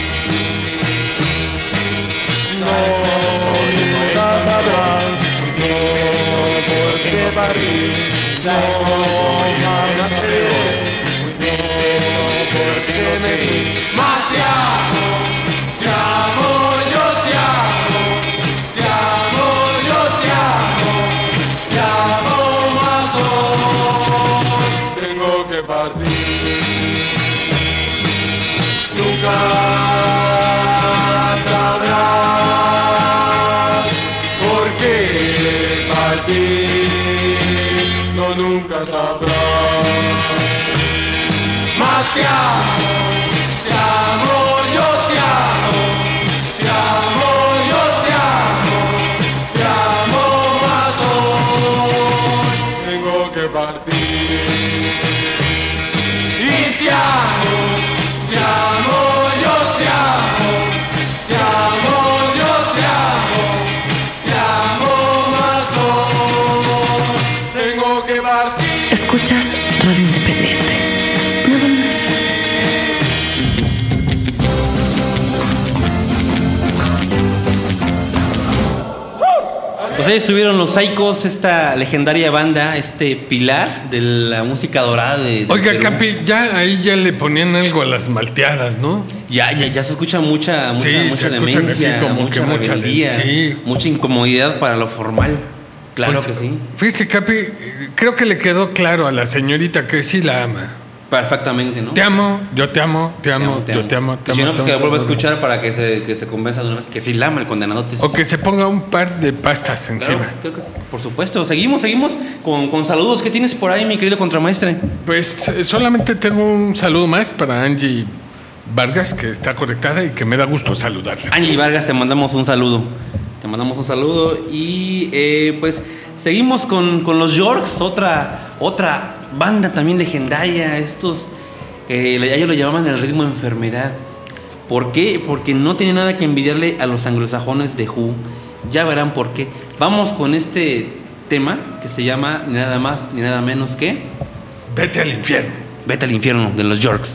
No, nunca sabrás, no, por qué partir. No, jamás te diré, no, porque me fui. Más te amo, te amo, yo te amo, te amo, yo te amo, te amo más hoy. Tengo que partir. Nunca sabrás por qué partir. No, nunca sabrás. Más te amo, te amo, yo te amo, te amo, yo te amo, te amo más hoy. Tengo que partir. Y te amo, te amo, yo te amo, te amo, yo te amo, te amo más hoy. Tengo que partir. Escuchas Radio Independiente. Nada más. Pues ahí estuvieron los Psychos, esta legendaria banda, este pilar de la música dorada de, de Oiga, Perú. Capi, ya ahí ya le ponían algo a las malteadas, ¿no? Ya, ya, ya se escucha mucha, mucha, Sí, mucha se escuchan demencia, así como mucha que mucha rebeldía, de- sí. mucha incomodidad para lo formal. Claro Pues, que sí. Fíjese, Capi, creo que le quedó claro a la señorita que sí la ama. Perfectamente, ¿no? Te amo, yo te amo, te amo, yo te amo, te Y si amo. no, pues te que la amo, vuelva a te amo. escuchar para que se, que se convenza de una vez que sí la ama el condenadote. O que se ponga un par de pastas Claro, encima. creo que sí. Por supuesto. Seguimos, seguimos con, con saludos. ¿Qué tienes por ahí, mi querido contramaestre? Pues eh, solamente tengo un saludo más para Angie Vargas, que está conectada y que me da gusto saludarla. Angie Vargas, te mandamos un saludo. Te mandamos un saludo. Y eh, pues seguimos con, con los Yorks, otra, otra banda también legendaria. Estos que eh, ellos lo llamaban el ritmo enfermedad. ¿Por qué? Porque no tiene nada que envidiarle a los anglosajones de Who. Ya verán por qué. Vamos con este tema que se llama ni nada más ni nada menos que Vete al infierno. Vete al infierno, de los Yorks.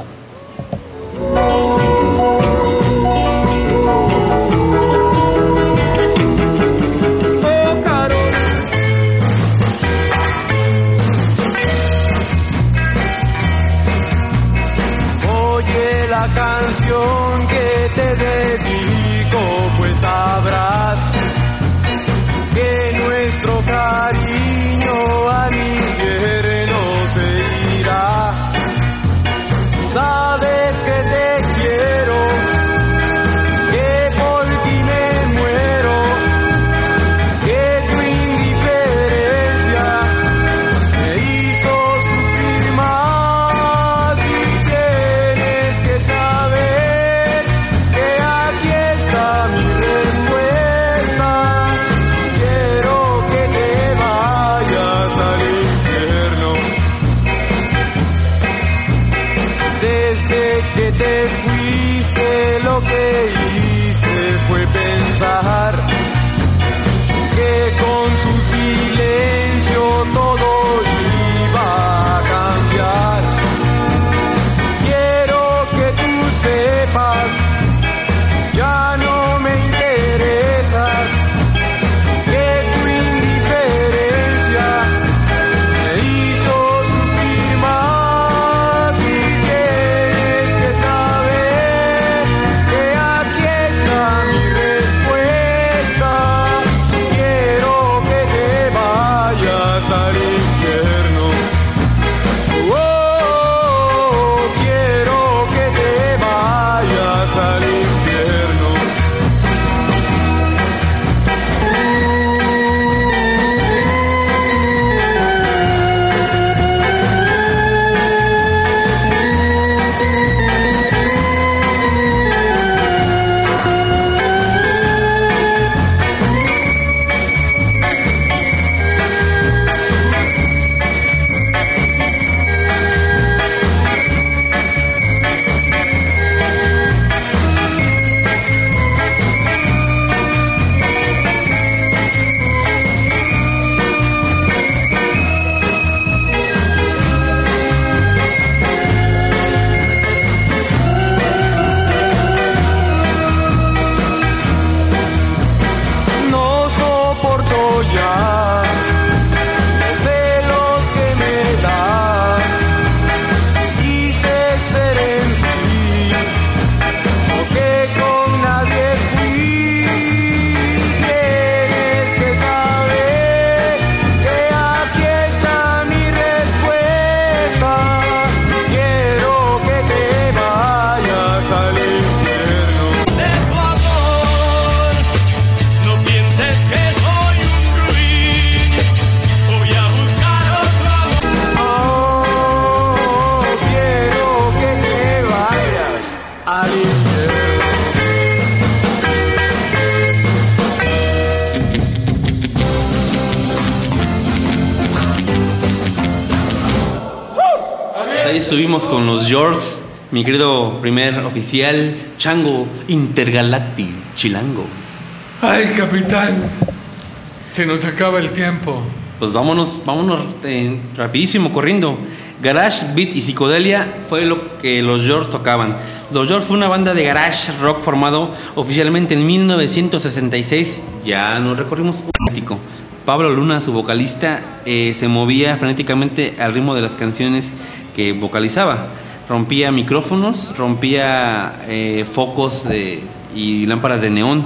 Ahí estuvimos con los Yorks, mi querido primer oficial, Chango Intergaláctico Chilango. Ay, capitán, se nos acaba el tiempo. Pues vámonos, vámonos eh, rapidísimo, corriendo. Garage, beat y psicodelia fue lo que los Yorks tocaban. Los Yorks fue una banda de garage rock formado oficialmente en mil novecientos sesenta y seis. Ya nos recorrimos un mítico. Pablo Luna, su vocalista, eh, se movía frenéticamente al ritmo de las canciones que vocalizaba. Rompía micrófonos, rompía eh, focos de, y lámparas de neón.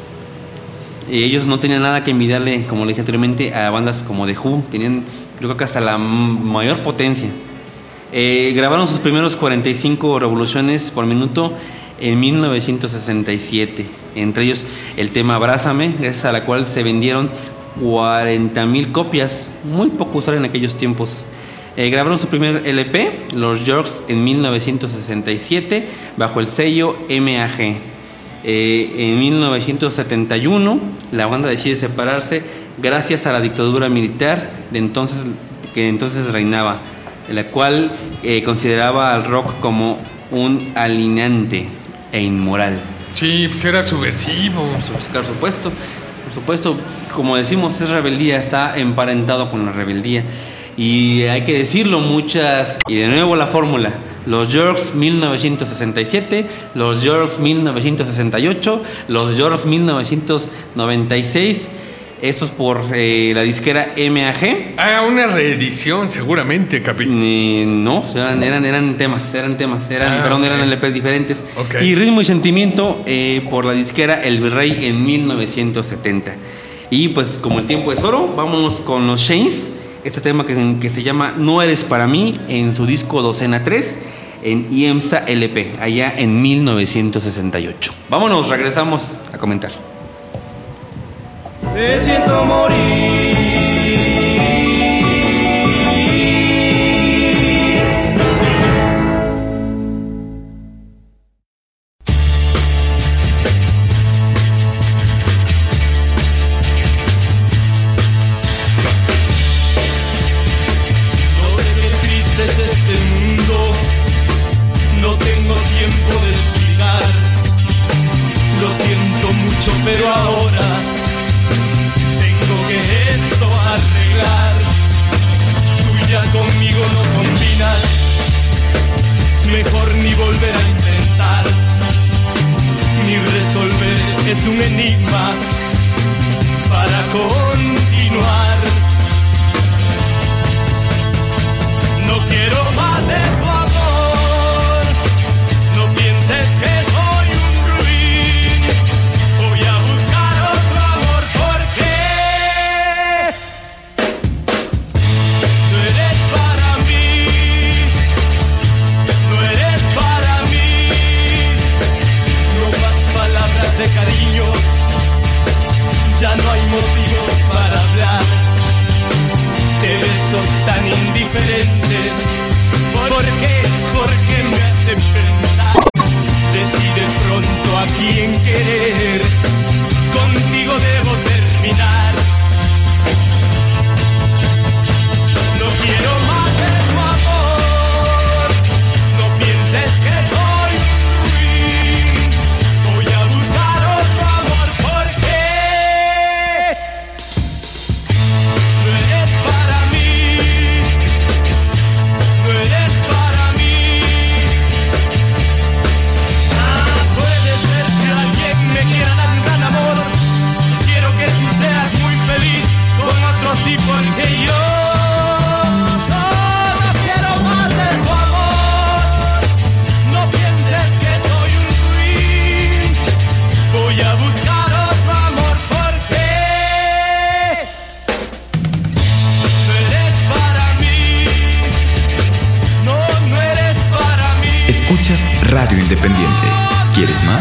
Y ellos no tenían nada que envidiarle, como le dije anteriormente, a bandas como The Who. Tenían, yo creo que hasta la mayor potencia. Eh, grabaron sus primeros cuarenta y cinco revoluciones por minuto en mil novecientos sesenta y siete. Entre ellos el tema Abrázame, gracias a la cual se vendieron cuarenta mil copias, muy poco usual en aquellos tiempos. Eh, grabaron su primer L P, Los Yorks, en mil novecientos sesenta y siete, bajo el sello M A G. Eh, en mil novecientos setenta y uno, la banda decide separarse gracias a la dictadura militar de entonces, que entonces reinaba, la cual eh, consideraba al rock como un alienante e inmoral. Sí, pues era subversivo. Por supuesto, por supuesto, como decimos, es rebeldía, está emparentado con la rebeldía. Y hay que decirlo, muchas... Y de nuevo la fórmula. Los Yorks mil novecientos sesenta y siete, los Yorks mil novecientos sesenta y ocho, los Yorks mil novecientos noventa y seis. Estos por eh, la disquera M A G. Ah, una reedición seguramente, capitán. Eh, no, eran, eran, eran temas, eran temas, eran, ah, perdón, okay. eran L Pes diferentes. Okay. Y Ritmo y Sentimiento eh, por la disquera El Virrey en mil novecientos setenta. Y pues como el tiempo es oro, vámonos con los Shanes. Este tema que, que se llama No Eres Para Mí, en su disco Docena tres, en I E M S A L P, allá en mil novecientos sesenta y ocho. Vámonos, regresamos a comentar. Me siento morir. No sé qué triste es este mundo, no tengo tiempo de descuidar. Lo siento mucho, pero ahora que esto arreglar. Tú ya conmigo no combinas, mejor ni volver a intentar, ni resolver, es un enigma para continuar. No quiero más de tu amor, no pienses que soy un ruin, voy a buscar otro amor porque de cariño, ya no hay motivos para hablar de besos tan indiferentes. ¿Por qué? ¿Por qué me hacen pensar? Decide pronto a quién querer, contigo debo terminar. No quiero más de tu amor, no pienses que soy un ruin, voy a buscar otro amor porque no eres para mí, no eres para mí. Ah, puede ser que alguien me quiera dar un gran amor, quiero que tú seas muy feliz con otro sí porque yo voy a buscar otro amor porque no eres para mí, no, no eres para mí. Escuchas Radio Independiente. ¿Quieres más?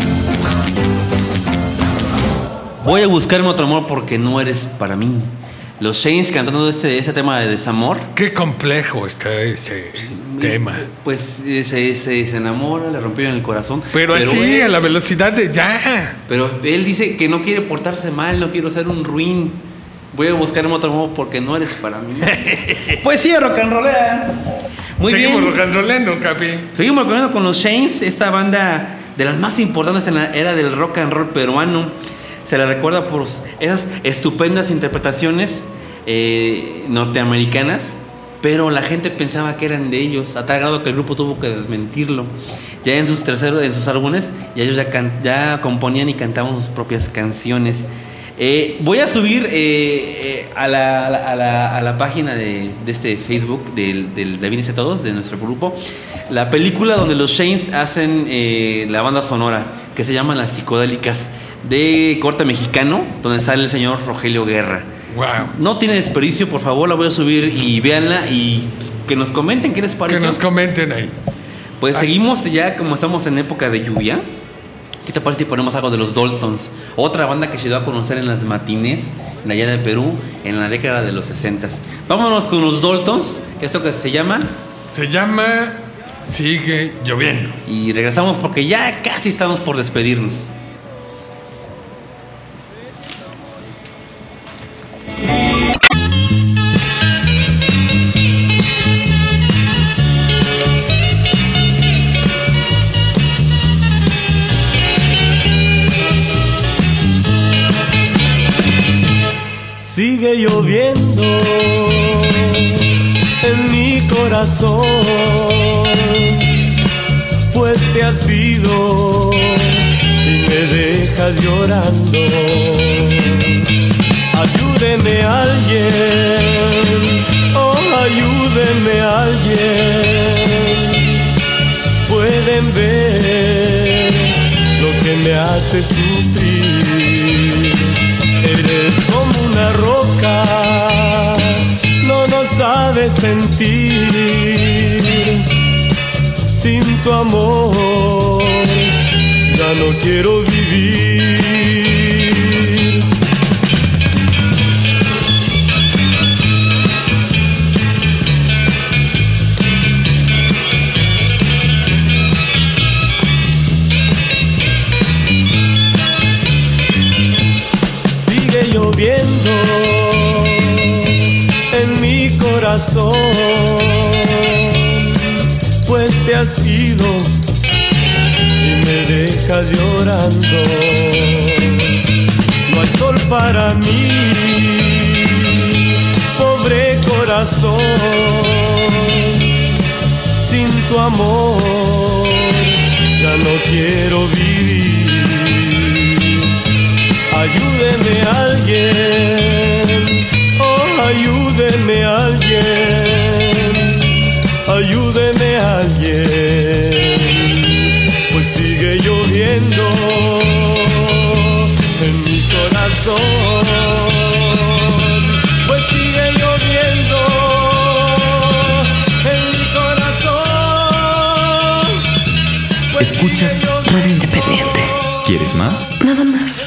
Voy a buscarme otro amor porque no eres para mí. Los Shanes cantando este, ese tema de desamor. Qué complejo está ese sí, tema. Pues se, se, se enamora, le rompieron el corazón. Pero, pero así, él, a la velocidad de ya. Pero él dice que no quiere portarse mal, no quiero ser un ruin. Voy a buscarme otro modo porque no eres para mí. Pues sí, rock and rollera. Muy Seguimos bien. Seguimos rock and rollando, Capi. Seguimos rock and rollando con los Shanes, esta banda de las más importantes en la era del rock and roll peruano. Se le recuerda por esas estupendas interpretaciones eh, norteamericanas, pero la gente pensaba que eran de ellos, a tal grado que el grupo tuvo que desmentirlo. Ya en sus terceros, en sus álbumes, ya ellos ya, can, ya componían y cantaban sus propias canciones. Eh, voy a subir eh, eh, a, la, a, la, a, la, a la página de, de este Facebook del, del de Vienes a Todos, de nuestro grupo, la película donde los Shanes hacen eh, la banda sonora, que se llama Las Psicodélicas, de corte mexicano, donde sale el señor Rogelio Guerra. Wow. No tiene desperdicio, por favor, la voy a subir y véanla y pues, que nos comenten qué les parece. Que nos comenten ahí. Pues Ay. seguimos ya, como estamos en época de lluvia. ¿Qué te parece si ponemos algo de los Daltons? Otra banda que se dio a conocer en las matines, en allá de Perú, en la década de los sesentas. Vámonos con los Daltons. ¿Esto que se llama? Se llama Sigue Lloviendo. Y regresamos porque ya casi estamos por despedirnos. Sigue lloviendo en mi corazón, pues te has ido y me dejas llorando. Ayúdeme alguien, oh ayúdeme alguien. Pueden ver lo que me hace sufrir. Eres como una roca, no nos sabes sentir. Sin tu amor ya no quiero vivir. Sigue lloviendo en mi corazón, pues te has ido y me dejas llorando. No hay sol para mí, pobre corazón. Sin tu amor ya no quiero vivir. Ayúdeme alguien, oh ayúdeme alguien, ayúdeme alguien, pues sigue lloviendo en mi corazón, pues sigue lloviendo en mi corazón. Pues escuchas Radio Independiente. ¿Quieres más? Nada más.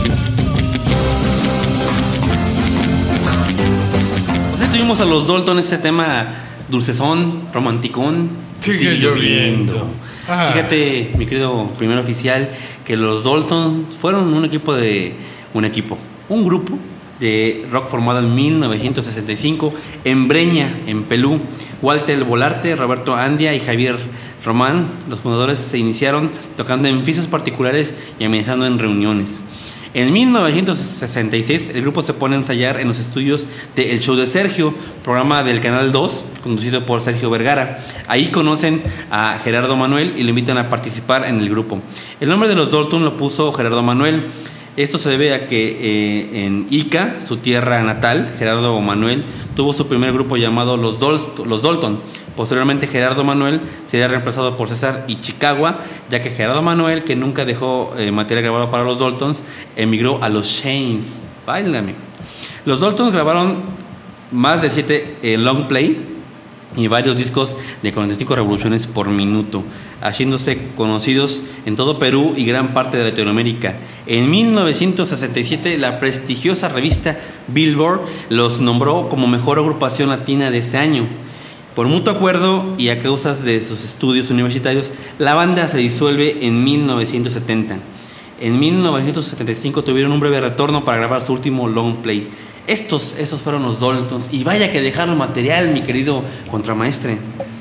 Tuvimos a los Dalton ese tema dulcezón, romanticón. Sigue, sigue lloviendo. lloviendo. Ah. Fíjate, mi querido primer oficial, que los Dalton fueron un equipo de un equipo, un grupo de rock formado en mil novecientos sesenta y cinco en Breña, en Perú. Walter Volarte, Roberto Andia y Javier Román, los fundadores, se iniciaron tocando en fiestas particulares y amenazando en reuniones. En mil novecientos sesenta y seis el grupo se pone a ensayar en los estudios de El Show de Sergio, programa del Canal dos, conducido por Sergio Vergara. Ahí conocen a Gerardo Manuel y lo invitan a participar en el grupo. El nombre de los Dalton lo puso Gerardo Manuel. Esto se debe a que eh, en Ica, su tierra natal, Gerardo Manuel tuvo su primer grupo llamado Los, Dol- los Dalton. Posteriormente Gerardo Manuel sería reemplazado por César Ichikagua, ya que Gerardo Manuel, que nunca dejó eh, material grabado para los Daltons, emigró a los Shanes. Báilame. Los Daltons grabaron más de siete eh, long play y varios discos de cuarenta y cinco revoluciones por minuto, haciéndose conocidos en todo Perú y gran parte de Latinoamérica. En mil novecientos sesenta y siete, la prestigiosa revista Billboard los nombró como mejor agrupación latina de ese año. Por mutuo acuerdo y a causas de sus estudios universitarios, la banda se disuelve en mil novecientos setenta. En mil novecientos setenta y cinco tuvieron un breve retorno para grabar su último long play. Estos, esos fueron los Daltons. Y vaya que dejaron material, mi querido contramaestre.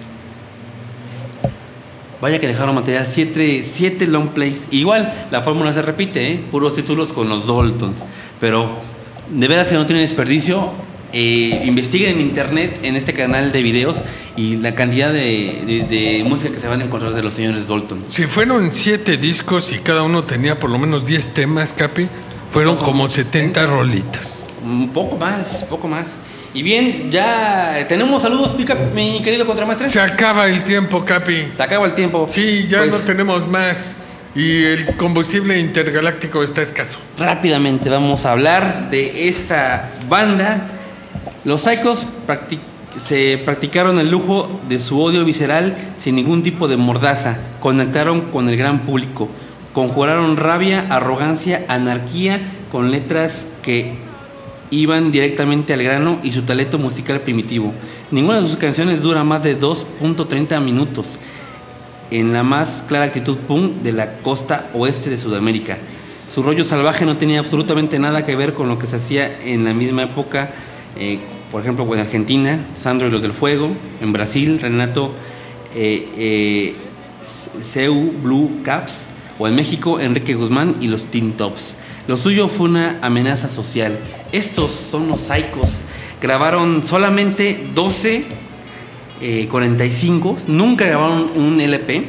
Vaya que dejaron material. Siete, siete long plays. Igual, la fórmula se repite, ¿eh? Puros títulos con los Daltons. Pero, de veras que no tiene desperdicio. Eh, investiguen en internet, en este canal de videos, y la cantidad de, de, de música que se van a encontrar de los señores Dalton. Si fueron siete discos y cada uno tenía por lo menos diez temas, Capi, fueron como setenta rolitas. Un poco más, poco más. Y bien, ya tenemos saludos, mi, cap- mi querido contramaestre. Se acaba el tiempo, Capi. Se acaba el tiempo. Sí, ya Pues, no tenemos más. Y el combustible intergaláctico está escaso. rápidamente vamos a hablar de esta banda. Los Psychos practic- se practicaron el lujo de su odio visceral sin ningún tipo de mordaza. Conectaron con el gran público. Conjuraron rabia, arrogancia, anarquía con letras que iban directamente al grano y su talento musical primitivo. Ninguna de sus canciones dura más de dos punto treinta minutos, en la más clara actitud punk de la costa oeste de Sudamérica. Su rollo salvaje no tenía absolutamente nada que ver con lo que se hacía en la misma época, eh, por ejemplo, en Argentina, Sandro y los del Fuego; en Brasil, Renato eh, eh, Seu Blue Caps; o en México, Enrique Guzmán y los Teen Tops. Lo suyo fue una amenaza social. Estos son los Psychos. Grabaron solamente doce, eh, cuarenta y cinco. Nunca grabaron un L P,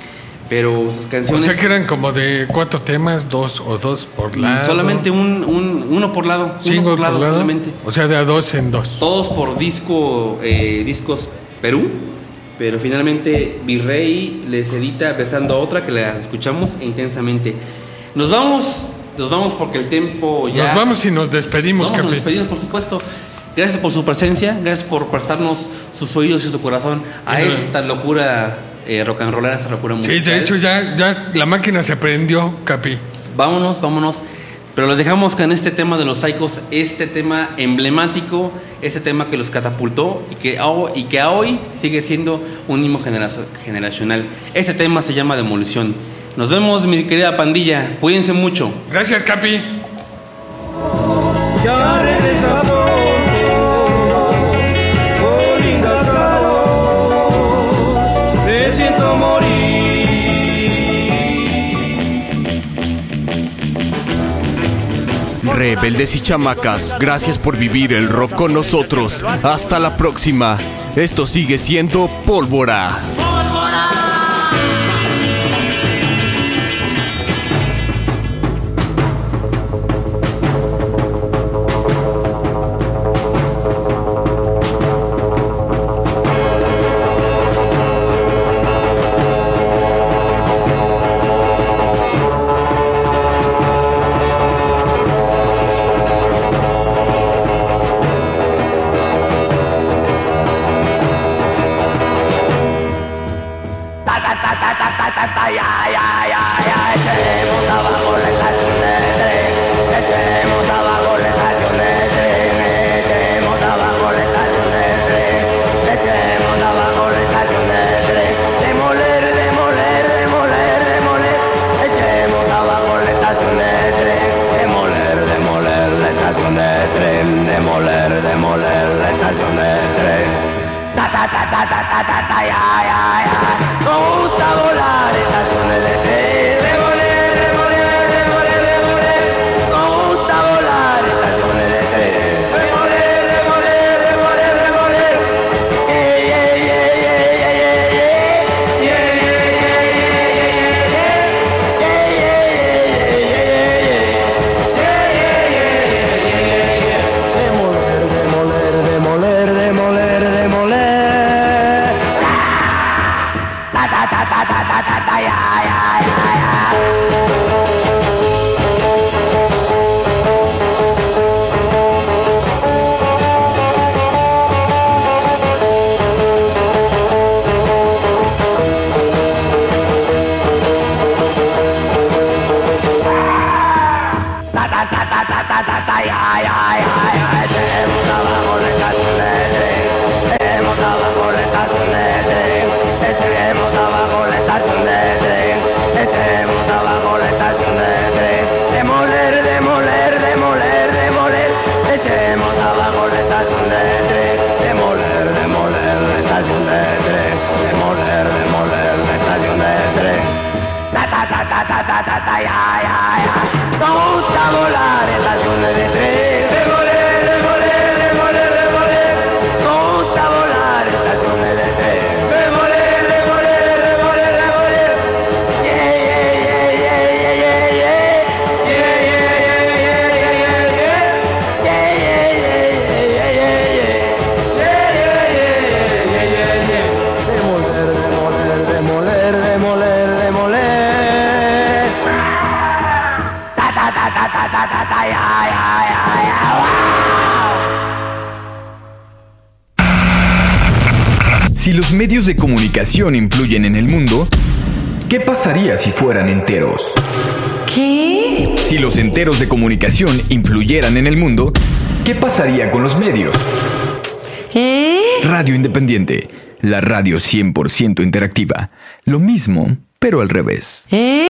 pero sus canciones... O sea que eran como de cuatro temas, dos o dos por lado. Solamente un, un, uno por lado. Cinco uno por lado, por lado. solamente. O sea, de a dos en dos. Todos por disco, eh, Discos Perú. Pero finalmente Virrey les edita Besando a Otra, que la escuchamos intensamente. Nos vamos, nos vamos porque el tiempo ya... Nos vamos y nos despedimos, Nos, Capi. nos despedimos, por supuesto. Gracias por su presencia, gracias por prestarnos sus oídos y su corazón a esta locura eh, rock and rollera, esta locura musical. Sí, de hecho ya, ya la máquina se prendió, Capi. Vámonos, vámonos. Pero los dejamos con este tema de los Psychos, este tema emblemático, este tema que los catapultó y que, y que a hoy sigue siendo un himno genera- generacional. Este tema se llama Demolición. Nos vemos, mi querida pandilla. Cuídense mucho. Gracias, Capi. Ya regresa pronto, Olinga calor, me siento morir. Rebeldes y chamacas, gracias por vivir el rock con nosotros. Hasta la próxima. Esto sigue siendo Pólvora. ta ta ta ta ta ta ta ta ya ya ya ta ta ta ya ya ya ya. Echemos abajo la estación del tren. Echemos abajo la estación del tren. Echemos abajo la estación del tren. Echemos abajo la estación del tren. Demoler, demoler, demoler, demoler. Echemos abajo la estación del tren. Demoler, demoler la estación del tren. Demoler, demoler la estación del tren. Ta ta ta ta ta ta ta ta ya ya ya. Nos gusta volar estaciones de tren. Demoler, demoler, demoler, demoler. Nos gusta volar estaciones de tren. Demoler, demoler, demoler, demoler. Yeah, yeah, yeah, yeah, yeah, yeah, yeah. Yeah, yeah, yeah, yeah, yeah, yeah, yeah. Yeah, yeah, yeah, yeah, yeah, yeah. Yeah, yeah, yeah, yeah, yeah, yeah. Demoler, demoler, demoler, demoler, demoler. Ta ta ta ta ta ta ta ta ya ya ya ya. Wow. Si los medios de comunicación influyen en el mundo, ¿qué pasaría si fueran enteros? ¿Qué? Si los enteros de comunicación influyeran en el mundo, ¿qué pasaría con los medios? ¿Eh? Radio Independiente, la radio cien por ciento interactiva. Lo mismo, pero al revés. ¿Eh?